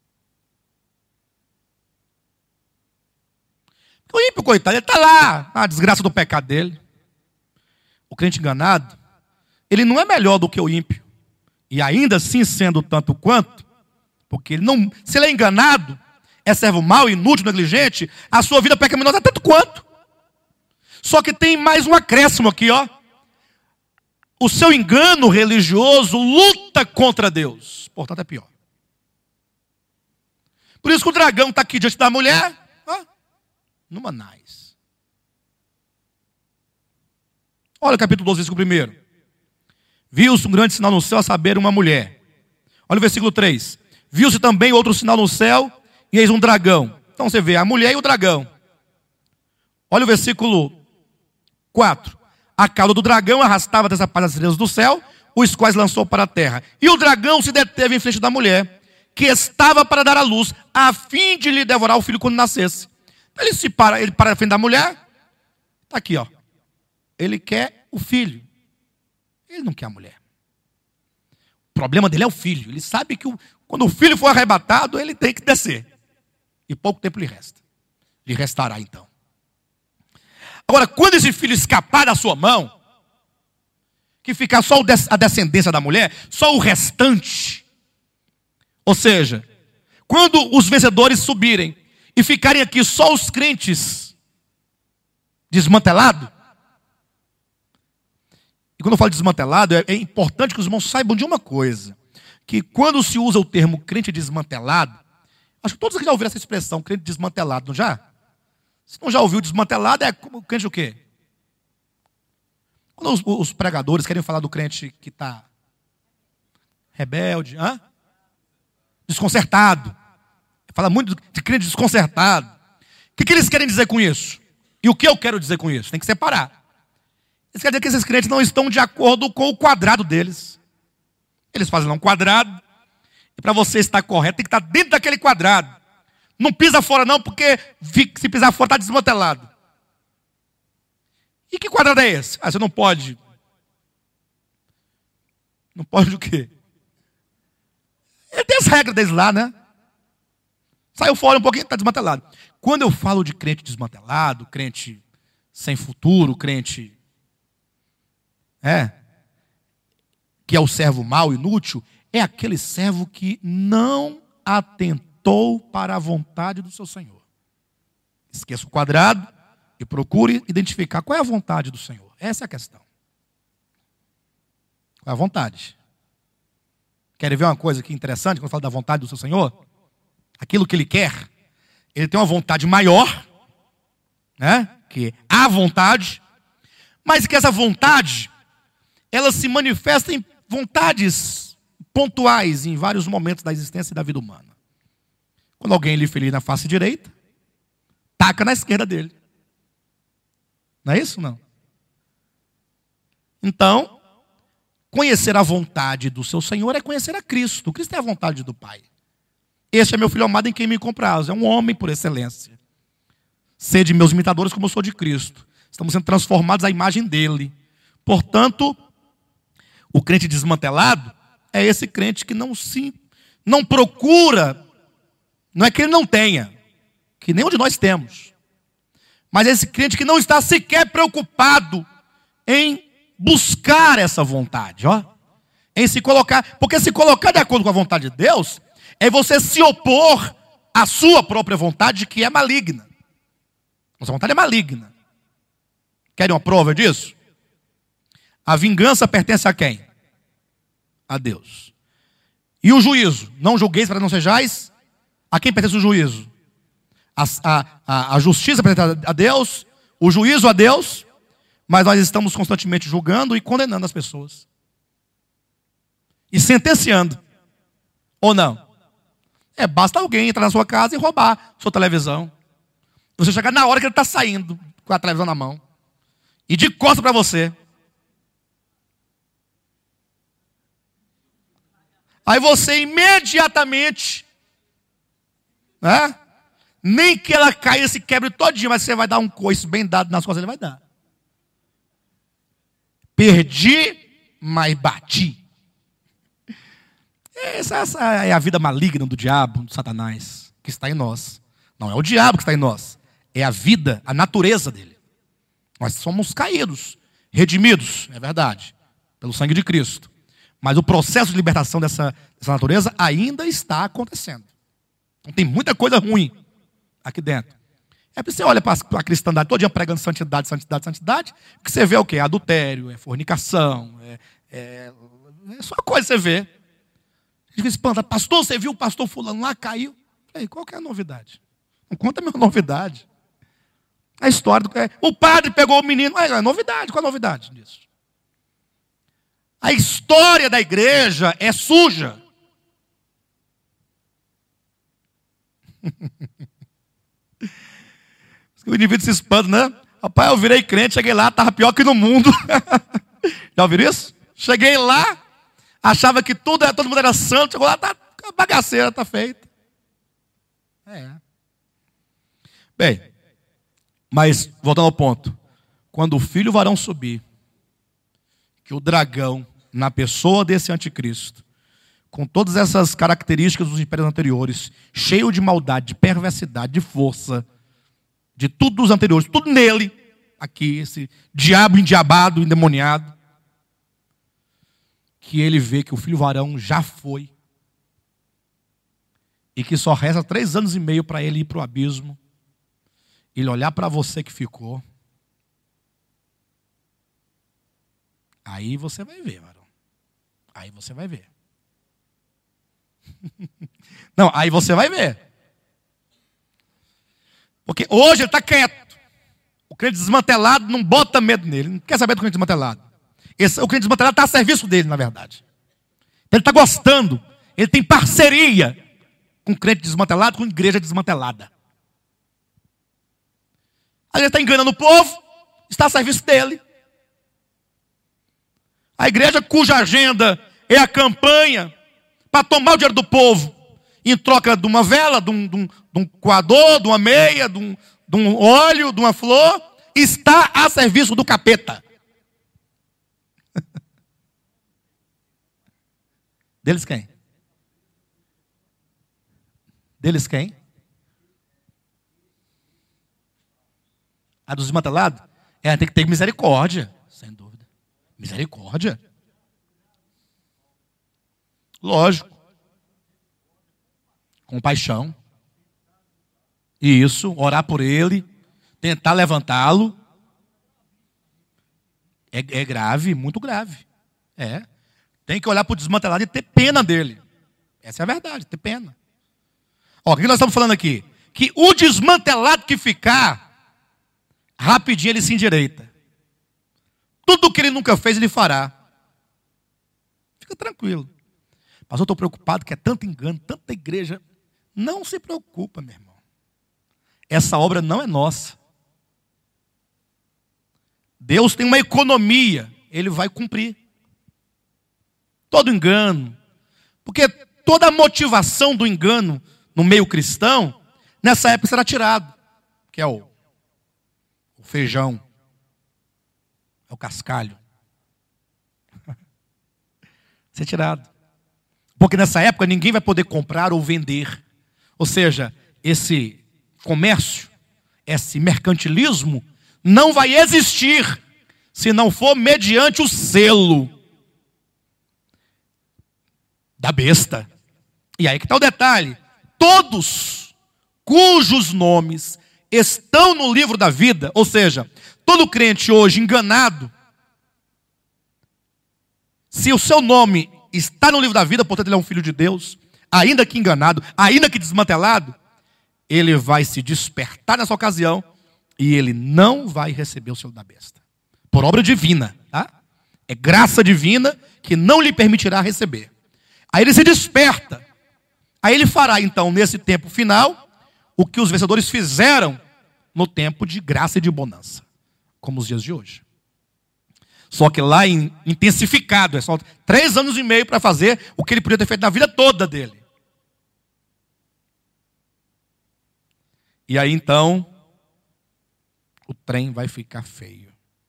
O ímpio, coitado, ele está lá, a desgraça do pecado dele. O crente enganado, ele não é melhor do que o ímpio. E ainda assim, sendo tanto quanto, porque ele não, se ele é enganado, é servo mau, inútil, negligente, a sua vida pecaminosa é tanto quanto. Só que tem mais um acréscimo aqui, ó. O seu engano religioso luta contra Deus. Portanto, é pior. Por isso que o dragão está aqui diante da mulher, no Manás. Olha o capítulo 12, versículo 1. Viu-se um grande sinal no céu, a saber, uma mulher. Olha o versículo 3. Viu-se também outro sinal no céu, e eis um dragão. Então você vê a mulher e o dragão. Olha o versículo 4. A cauda do dragão arrastava dessa parte as estrelas do céu, os quais lançou para a terra. E o dragão se deteve em frente da mulher, que estava para dar à luz, a fim de lhe devorar o filho quando nascesse. Ele para na frente da mulher, está aqui, ó. Ele quer o filho. Ele não quer a mulher. O problema dele é o filho. Ele sabe que quando o filho for arrebatado, ele tem que descer. E pouco tempo lhe resta. lhe restará então. Agora, quando esse filho escapar da sua mão, que ficar só a descendência da mulher, só o restante, ou seja, quando os vencedores subirem e ficarem aqui só os crentes desmantelados, e quando eu falo desmantelado, é importante que os irmãos saibam de uma coisa, que quando se usa o termo crente desmantelado, acho que todos aqui já ouviram essa expressão, crente desmantelado, não já? Se não já ouviu desmantelado, é crente o quê? Quando os pregadores querem falar do crente que está rebelde, desconcertado, fala muito de crente desconcertado. O que eles querem dizer com isso? E o que eu quero dizer com isso? Tem que separar. Eles querem dizer que esses crentes não estão de acordo com o quadrado deles. Eles fazem um quadrado, e para você estar correto, tem que estar dentro daquele quadrado. Não pisa fora não, porque se pisar fora está desmantelado. E que quadrado é esse? Você não pode. Não pode o quê? Ele tem as regras deles lá, né? Saiu fora um pouquinho, está desmantelado. Quando eu falo de crente desmantelado, crente sem futuro, crente que é o servo mau, inútil, é aquele servo que não atentou para a vontade do seu Senhor. Esqueça o quadrado e procure identificar qual é a vontade do Senhor. Essa é a questão. Qual é a vontade? Querem ver uma coisa aqui interessante quando eu falo da vontade do seu Senhor? Aquilo que Ele quer, Ele tem uma vontade maior, que é a vontade, mas que essa vontade, ela se manifesta em vontades pontuais em vários momentos da existência e da vida humana. Quando alguém lhe ferir na face direita, taca na esquerda dele. Não é isso? Não. Então, conhecer a vontade do seu Senhor é conhecer a Cristo. Cristo é a vontade do Pai. Este é meu filho amado em quem me compraz. É um homem por excelência. Sede meus imitadores como eu sou de Cristo. Estamos sendo transformados à imagem dele. Portanto, o crente desmantelado é esse crente que não procura, não é que ele não tenha, que nenhum de nós temos, mas é esse crente que não está sequer preocupado em buscar essa vontade, em se colocar, porque se colocar de acordo com a vontade de Deus, é você se opor à sua própria vontade, que é maligna. Nossa vontade é maligna. Querem uma prova disso? A vingança pertence a quem? A Deus. E o juízo? Não julgueis para não sejais. A quem pertence o juízo? A justiça pertence a Deus, o juízo a Deus, mas nós estamos constantemente julgando e condenando as pessoas. E sentenciando. Ou não? Basta alguém entrar na sua casa e roubar sua televisão. Você chegar na hora que ele está saindo com a televisão na mão. E de costas para você. Aí você imediatamente, nem que ela caia e se quebre todinha, mas você vai dar um coice bem dado nas costas, ele vai dar. Perdi, mas bati. Essa é a vida maligna do diabo, do Satanás, que está em nós. Não é o diabo que está em nós, é a vida, a natureza dele. Nós somos caídos, redimidos, é verdade, pelo sangue de Cristo. Mas o processo de libertação dessa natureza ainda está acontecendo. Então tem muita coisa ruim aqui dentro. Porque você olha para a cristandade todo dia pregando santidade, santidade, santidade, que você vê o quê? Adultério, fornicação, é só coisa que você vê. A gente fica espanta, pastor, você viu o pastor fulano lá, caiu? Falei, qual que é a novidade? Não conta a minha novidade. A história do o padre pegou o menino, é novidade, qual a novidade disso? A história da igreja é suja. O indivíduo se espanta, né? Rapaz, eu virei crente, cheguei lá, estava pior que no mundo. Já ouviram isso? Cheguei lá, achava que todo mundo era santo, chegou lá, tá bagaceira, tá feita. Bem, mas voltando ao ponto. Quando o filho varão subir, que o dragão, na pessoa desse anticristo, com todas essas características dos impérios anteriores, cheio de maldade, de perversidade, de força, de tudo dos anteriores, tudo nele, aqui, esse diabo endiabado, endemoniado, que ele vê que o filho varão já foi, e que só resta 3 anos e meio para ele ir para o abismo, ele olhar para você que ficou, aí você vai ver, varão. Aí você vai ver. Não, aí você vai ver. Porque hoje ele está quieto. O crente desmantelado não bota medo nele. Não quer saber do crente desmantelado. O crente desmantelado está a serviço dele, na verdade. Então ele está gostando. Ele tem parceria com o crente desmantelado, com a igreja desmantelada. Aí ele está enganando o povo, está a serviço dele. A igreja cuja agenda é a campanha para tomar o dinheiro do povo em troca de uma vela, de um coador, de uma meia, de um óleo, de uma flor, está a serviço do capeta. Deles quem? Deles quem? A dos desmantelados? Tem que ter misericórdia, sem dúvida. Misericórdia. Lógico. Compaixão. Isso, orar por ele, tentar levantá-lo. É grave, muito grave. Tem que olhar para o desmantelado e ter pena dele. Essa é a verdade, ter pena. O que nós estamos falando aqui? Que o desmantelado que ficar, rapidinho ele se endireita. Tudo que ele nunca fez, ele fará. Fica tranquilo. Mas eu estou preocupado que é tanto engano, tanta igreja. Não se preocupa, meu irmão. Essa obra não é nossa. Deus tem uma economia, ele vai cumprir. Todo engano. Porque toda a motivação do engano no meio cristão, nessa época será tirado. Que é o feijão. É o cascalho. Ser tirado. Porque nessa época ninguém vai poder comprar ou vender. Ou seja, esse comércio, esse mercantilismo, não vai existir se não for mediante o selo da besta. E aí que está o detalhe. Todos cujos nomes estão no livro da vida, ou seja, todo crente hoje enganado, se o seu nome está no livro da vida, portanto ele é um filho de Deus, ainda que enganado, ainda que desmantelado, ele vai se despertar nessa ocasião e ele não vai receber o selo da besta. Por obra divina, tá? É graça divina que não lhe permitirá receber. Aí ele se desperta. Aí ele fará então, nesse tempo final, o que os vencedores fizeram no tempo de graça e de bonança, como os dias de hoje. Só que lá intensificado, é só 3 anos e meio para fazer o que ele podia ter feito na vida toda dele. E aí então, o trem vai ficar feio.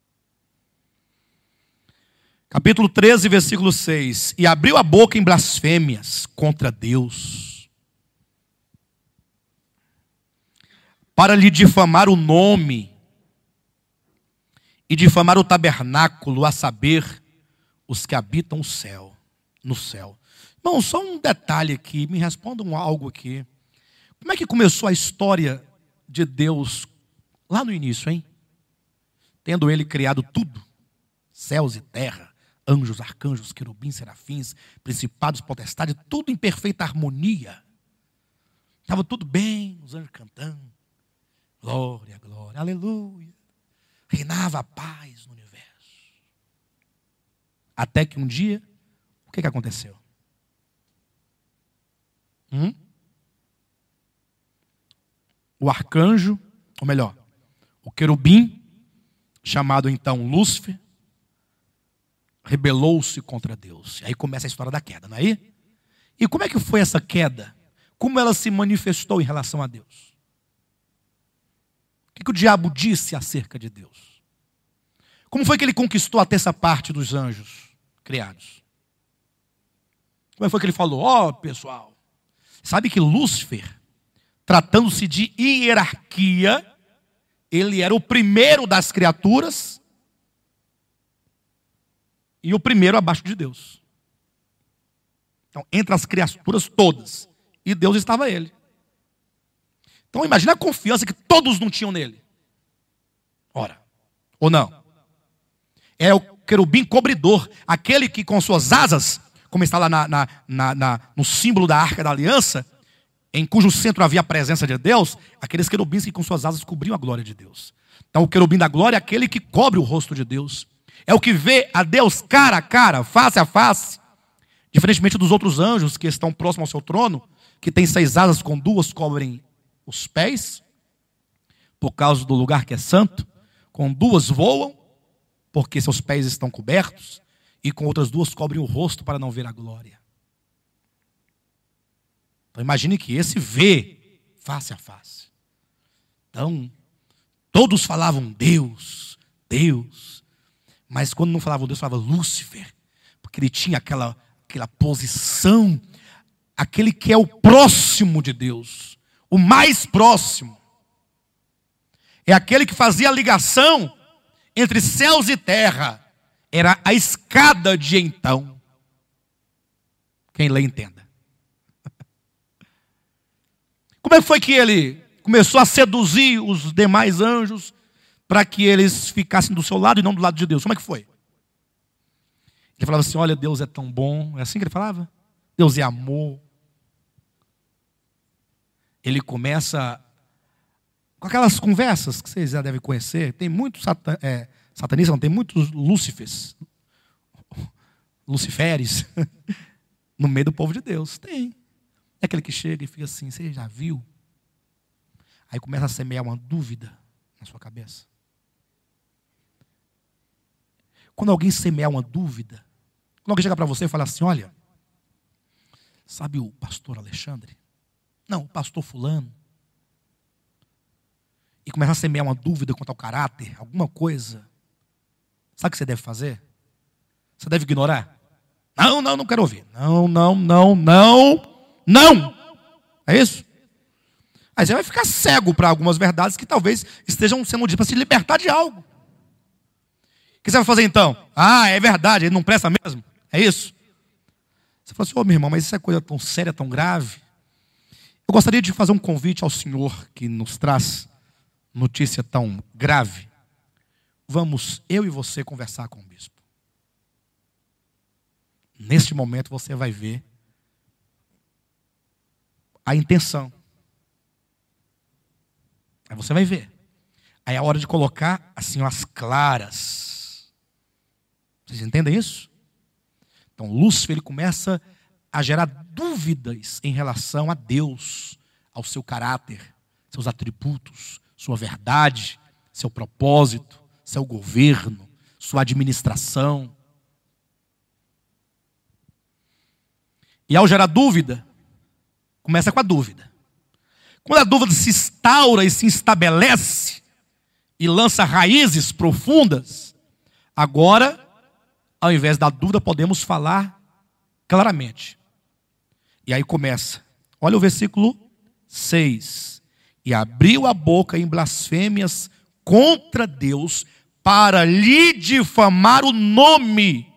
Capítulo 13, versículo 6. E abriu a boca em blasfêmias contra Deus, para lhe difamar o nome e difamar o tabernáculo, a saber, os que habitam no céu. Irmão, só um detalhe aqui, me respondam algo aqui. Como é que começou a história de Deus lá no início, hein? Tendo ele criado tudo, céus e terra, anjos, arcanjos, querubins, serafins, principados, potestades, tudo em perfeita harmonia. Estava tudo bem, os anjos cantando. Glória, glória, aleluia. Reinava a paz no universo. Até que um dia, o que aconteceu? O arcanjo, ou melhor, o querubim, chamado então Lúcifer, rebelou-se contra Deus. E aí começa a história da queda, não é aí? E como é que foi essa queda? Como ela se manifestou em relação a Deus? O que o diabo disse acerca de Deus? Como foi que ele conquistou a terça parte dos anjos criados? Como foi que ele falou? Pessoal, sabe que Lúcifer, tratando-se de hierarquia, Ele era o primeiro das criaturas e o primeiro abaixo de Deus. Então, entre as criaturas todas. E Deus estava ele. Então, imagina a confiança que todos não tinham nele. Ora, ou não? É o querubim cobridor, aquele que com suas asas, como está lá no símbolo da Arca da Aliança, em cujo centro havia a presença de Deus, aqueles querubins que com suas asas cobriam a glória de Deus. Então o querubim da glória é aquele que cobre o rosto de Deus. É o que vê a Deus cara a cara, face a face. Diferentemente dos outros anjos que estão próximos ao seu trono, que tem 6 asas, com 2 cobrem os pés, por causa do lugar que é santo, com 2 voam, porque seus pés estão cobertos, e com outras 2 cobrem o rosto para não ver a glória. Então imagine que esse vê face a face. Então, todos falavam Deus, Deus, mas quando não falavam Deus, falavam Lúcifer, porque ele tinha aquela posição, aquele que é o próximo de Deus, o mais próximo. É aquele que fazia a ligação entre céus e terra. Era a escada de então. Quem lê, entenda. Como é que foi que ele começou a seduzir os demais anjos para que eles ficassem do seu lado e não do lado de Deus? Como é que foi? Ele falava assim, olha, Deus é tão bom. É assim que ele falava? Deus é amor. Ele começa com aquelas conversas que vocês já devem conhecer. Tem muitos satanistas, não, tem muitos luciferes no meio do povo de Deus. Tem. É aquele que chega e fica assim, você já viu? Aí começa a semear uma dúvida na sua cabeça. Quando alguém semear uma dúvida, quando alguém chega para você e fala assim, olha, sabe o pastor Alexandre? Não, o pastor fulano. E começa a semear uma dúvida quanto ao caráter, alguma coisa. Sabe o que você deve fazer? Você deve ignorar. Não quero ouvir. Não. É isso? Aí você vai ficar cego para algumas verdades que talvez estejam sendo ditas para se libertar de algo. O que você vai fazer então? É verdade, ele não presta mesmo. É isso? Você fala assim, meu irmão, mas isso é coisa tão séria, tão grave. Eu gostaria de fazer um convite ao senhor que nos traz notícia tão grave. Vamos, eu e você, conversar com o bispo. Neste momento você vai ver a intenção. Aí você vai ver. Aí é a hora de colocar assim as claras. Vocês entendem isso? Então Lúcifer, ele começa a gerar dúvidas em relação a Deus, ao seu caráter, seus atributos, sua verdade, seu propósito, seu governo, sua administração. E ao gerar dúvida, começa com a dúvida. Quando a dúvida se instaura e se estabelece e lança raízes profundas, agora, ao invés da dúvida, podemos falar claramente. E aí começa. Olha o versículo 6. E abriu a boca em blasfêmias contra Deus para lhe difamar o nome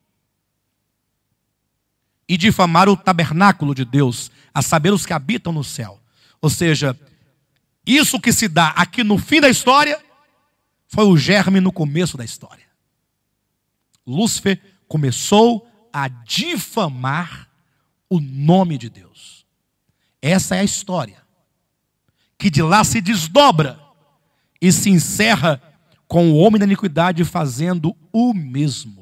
e difamar o tabernáculo de Deus, a saber, os que habitam no céu. Ou seja, isso que se dá aqui no fim da história foi o germe no começo da história. Lúcifer começou a difamar o nome de Deus. Essa é a história, que de lá se desdobra e se encerra com o homem da iniquidade fazendo o mesmo.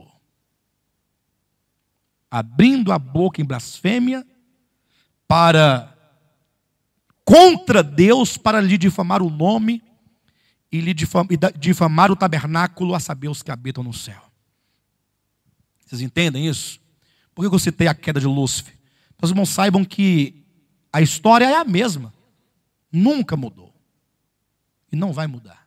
Abrindo a boca em blasfêmia contra Deus, para lhe difamar o nome e difamar o tabernáculo, a saber, os que habitam no céu. Vocês entendem isso? Por que eu citei a queda de Lúcifer? Para os irmãos saibam que a história é a mesma. Nunca mudou. E não vai mudar.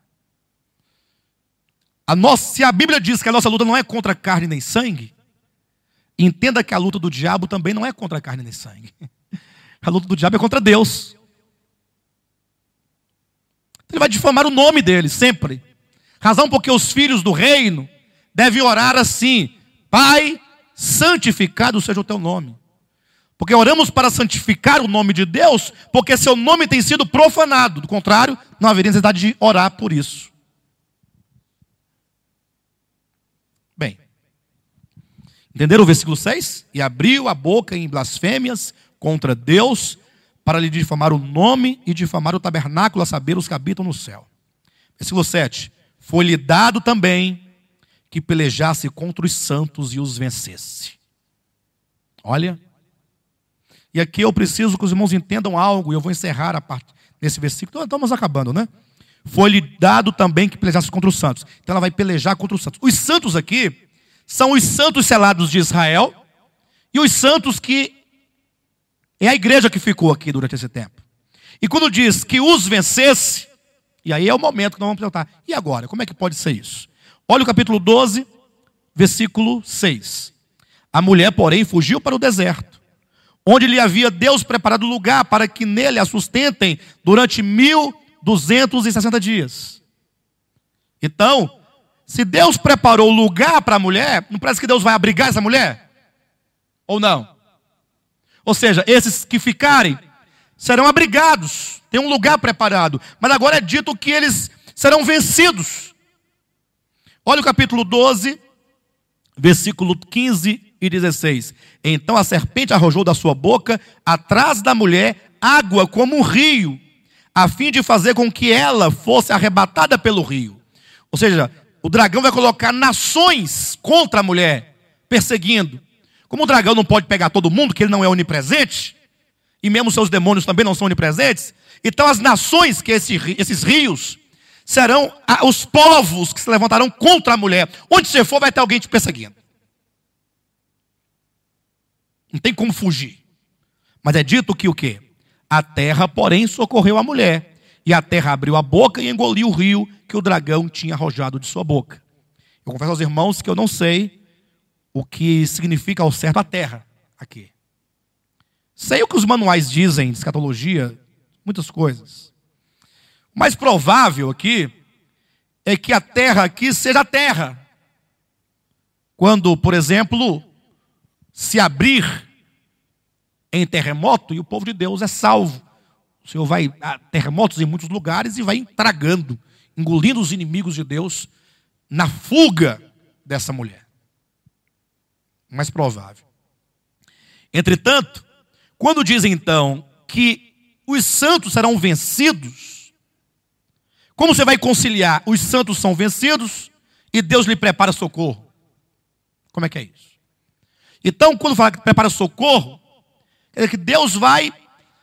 Se a Bíblia diz que a nossa luta não é contra carne nem sangue, entenda que a luta do diabo também não é contra carne nem sangue. A luta do diabo é contra Deus. Ele vai difamar o nome dele, sempre. Razão porque os filhos do reino devem orar assim: Pai, santificado seja o teu nome. Porque oramos para santificar o nome de Deus, porque seu nome tem sido profanado. Do contrário, não haveria necessidade de orar por isso. Bem, entenderam o versículo 6? E abriu a boca em blasfêmias contra Deus, para lhe difamar o nome e difamar o tabernáculo, a saber, os que habitam no céu. Versículo 7. Foi-lhe dado também que pelejasse contra os santos e os vencesse. Olha. E aqui eu preciso que os irmãos entendam algo, e eu vou encerrar a parte nesse versículo. Estamos acabando, né? Foi-lhe dado também que pelejasse contra os santos. Então ela vai pelejar contra os santos. Os santos aqui são os santos selados de Israel e os santos que é a igreja que ficou aqui durante esse tempo. E quando diz que os vencesse, e aí é o momento que nós vamos perguntar: e agora? Como é que pode ser isso? Olha o capítulo 12, versículo 6. A mulher, porém, fugiu para o deserto, onde lhe havia Deus preparado lugar para que nele a sustentem durante 1260 dias. Então, se Deus preparou lugar para a mulher, não parece que Deus vai abrigar essa mulher? Ou não? Ou seja, esses que ficarem serão abrigados, tem um lugar preparado. Mas agora é dito que eles serão vencidos. Olha o capítulo 12, versículo 15 e 16. Então a serpente arrojou da sua boca, atrás da mulher, água como um rio, a fim de fazer com que ela fosse arrebatada pelo rio. Ou seja, o dragão vai colocar nações contra a mulher, perseguindo. Como o dragão não pode pegar todo mundo, que ele não é onipresente, e mesmo seus demônios também não são onipresentes, então as nações, que esses rios, serão os povos que se levantarão contra a mulher. Onde você for, vai ter alguém te perseguindo. Não tem como fugir. Mas é dito que o quê? A terra, porém, socorreu a mulher, e a terra abriu a boca e engoliu o rio que o dragão tinha arrojado de sua boca. Eu confesso aos irmãos que eu não sei o que significa ao certo a terra aqui. Sei o que os manuais dizem de escatologia, muitas coisas. O mais provável aqui é que a terra aqui seja a terra. Quando, por exemplo, se abrir em terremoto e o povo de Deus é salvo. O Senhor vai a terremotos em muitos lugares e vai tragando, engolindo os inimigos de Deus na fuga dessa mulher. Mais provável. Entretanto, quando dizem então que os santos serão vencidos, como você vai conciliar os santos são vencidos e Deus lhe prepara socorro? Como é que é isso? Então, quando fala que prepara socorro, é que Deus vai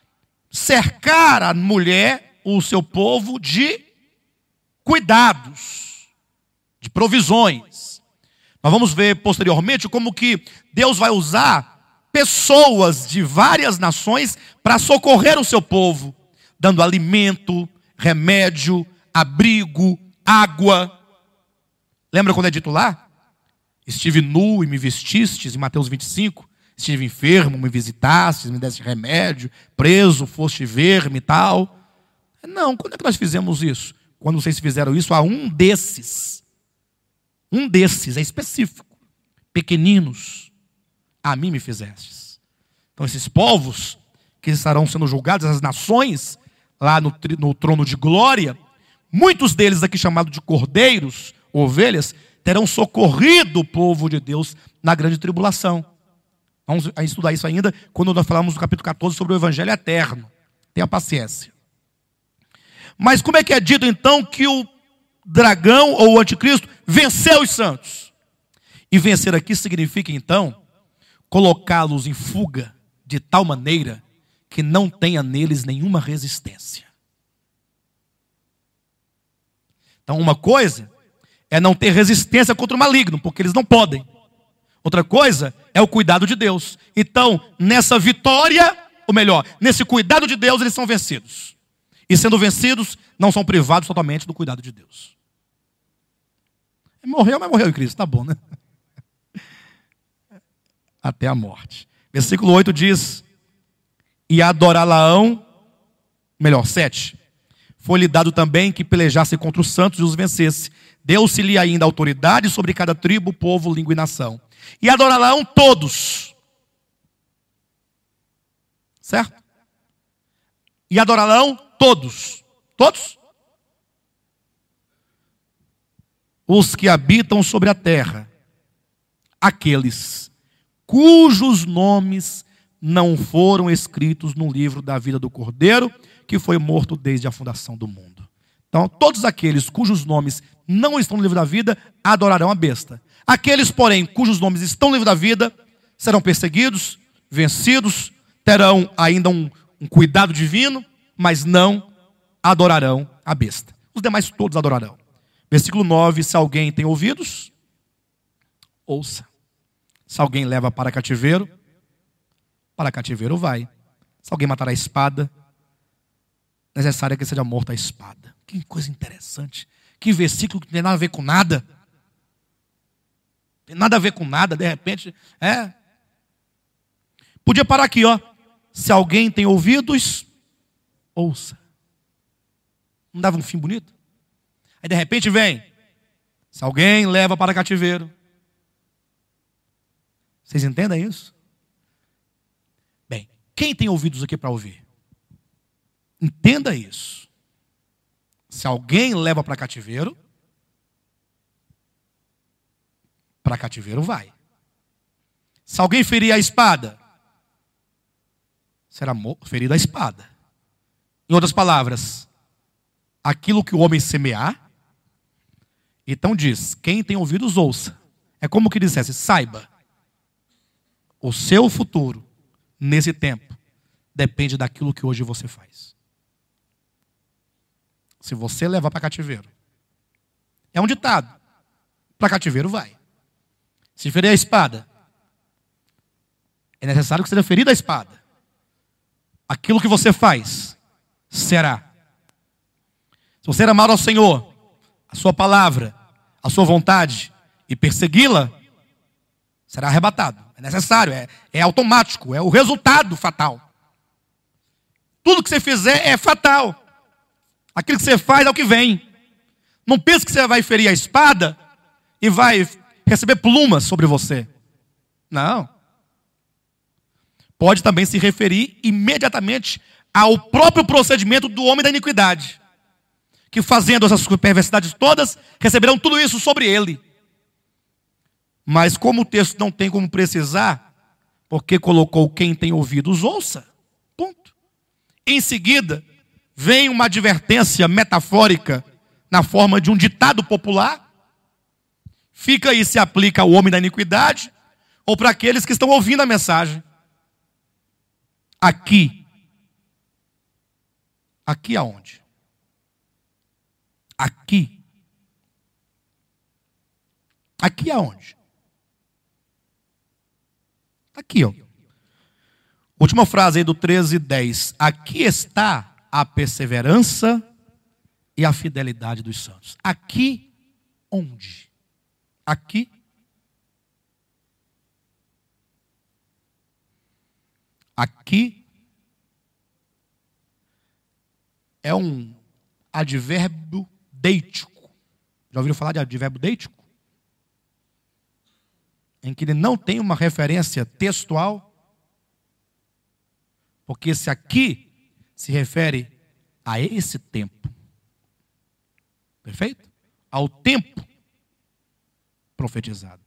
cercar a mulher, o seu povo, de cuidados, de provisões. Nós vamos ver posteriormente como que Deus vai usar pessoas de várias nações para socorrer o seu povo, dando alimento, remédio, abrigo, água. Lembra quando é dito lá? Estive nu e me vestistes, em Mateus 25. Estive enfermo, me visitastes, me deste remédio. Preso, foste ver-me e tal. Não, quando é que nós fizemos isso? Quando vocês fizeram isso a um desses. Um desses, é específico. Pequeninos, a mim me fizestes. Então esses povos que estarão sendo julgados, as nações, lá no trono de glória, muitos deles aqui chamados de cordeiros, ovelhas, terão socorrido o povo de Deus na grande tribulação. Vamos estudar isso ainda quando nós falamos no capítulo 14 sobre o evangelho eterno. Tenha paciência. Mas como é que é dito então que o dragão ou o anticristo venceu os santos? E vencer aqui significa então colocá-los em fuga de tal maneira que não tenha neles nenhuma resistência. Então uma coisa é não ter resistência contra o maligno, porque eles não podem. Outra coisa é o cuidado de Deus. Então, nessa vitória, ou melhor, nesse cuidado de Deus, eles são vencidos. E sendo vencidos, não são privados totalmente do cuidado de Deus. Morreu, mas morreu em Cristo, tá bom, né? Até a morte. Versículo 8 diz: e adorá-la-ão, melhor, 7. foi-lhe dado também que pelejasse contra os santos e os vencesse. Deu-se-lhe ainda autoridade sobre cada tribo, povo, língua e nação. E adorarão todos. Certo? E adorarão todos. Todos? Os que habitam sobre a terra. Aqueles cujos nomes não foram escritos no livro da vida do Cordeiro, que foi morto desde a fundação do mundo. Então, todos aqueles cujos nomes não estão no livro da vida, adorarão a besta. Aqueles, porém, cujos nomes estão no livro da vida, serão perseguidos, vencidos, terão ainda um cuidado divino, mas não adorarão a besta. Os demais todos adorarão. Versículo 9, se alguém tem ouvidos, ouça. Se alguém leva para cativeiro vai. Se alguém matar a espada, necessário é que seja morto a espada. Que coisa interessante. Que versículo que não tem nada a ver com nada. Tem nada a ver com nada, de repente. Podia parar aqui, ó. Se alguém tem ouvidos, ouça. Não dava um fim bonito? Aí de repente vem. Se alguém leva para cativeiro. Vocês entendem isso? Bem, quem tem ouvidos aqui para ouvir? Entenda isso. Se alguém leva para cativeiro vai. Se alguém ferir a espada, será ferido a espada. Em outras palavras, aquilo que o homem semear, então diz, quem tem ouvidos ouça. É como que dissesse, saiba, o seu futuro, nesse tempo, depende daquilo que hoje você faz. Se você levar para cativeiro, é um ditado, para cativeiro vai. Se ferir a espada, é necessário que seja ferida a espada. Aquilo que você faz, será. Se você amar ao Senhor, a sua palavra, a sua vontade, e persegui-la, será arrebatado. É necessário, é automático, é o resultado fatal. Tudo que você fizer é fatal. Aquilo que você faz é o que vem. Não pense que você vai ferir a espada e vai receber plumas sobre você. Não. Pode também se referir imediatamente ao próprio procedimento do homem da iniquidade, que fazendo essas perversidades todas, receberão tudo isso sobre ele. Mas como o texto não tem como precisar, porque colocou quem tem ouvidos ouça, ponto. Em seguida, vem uma advertência metafórica na forma de um ditado popular. Fica aí se aplica ao homem da iniquidade ou para aqueles que estão ouvindo a mensagem. Aqui aonde? Aqui aonde? Aqui, ó. Última frase aí do 13:10. Aqui está a perseverança e a fidelidade dos santos. Aqui onde? Aqui. Aqui é um advérbio deítico. Já ouviram falar de advérbio deítico? Em que ele não tem uma referência textual, porque esse aqui se refere a esse tempo. Perfeito? Ao tempo profetizado.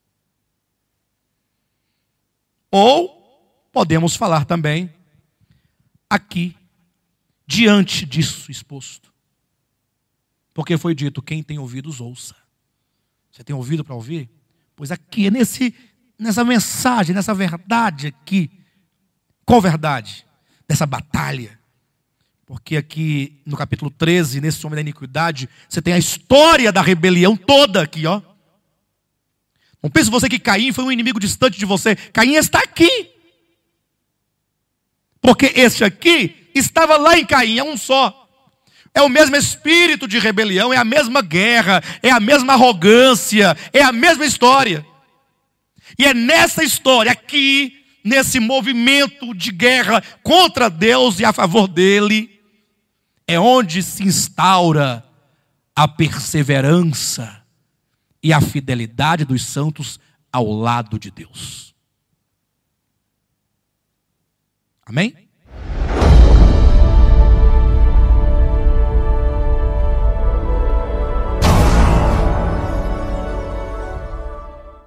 Ou podemos falar também aqui, diante disso exposto. Porque foi dito, quem tem ouvidos ouça. Você tem ouvido para ouvir? Pois aqui, nessa mensagem, nessa verdade aqui. Qual verdade? Dessa batalha. Porque aqui no capítulo 13, nesse homem da iniquidade, você tem a história da rebelião toda aqui, ó. Não pense você que Caim foi um inimigo distante de você. Caim está aqui. Porque este aqui estava lá em Caim, é um só. É o mesmo espírito de rebelião, é a mesma guerra, é a mesma arrogância, é a mesma história. E é nessa história aqui, nesse movimento de guerra contra Deus e a favor dele, é onde se instaura a perseverança e a fidelidade dos santos ao lado de Deus. Amém?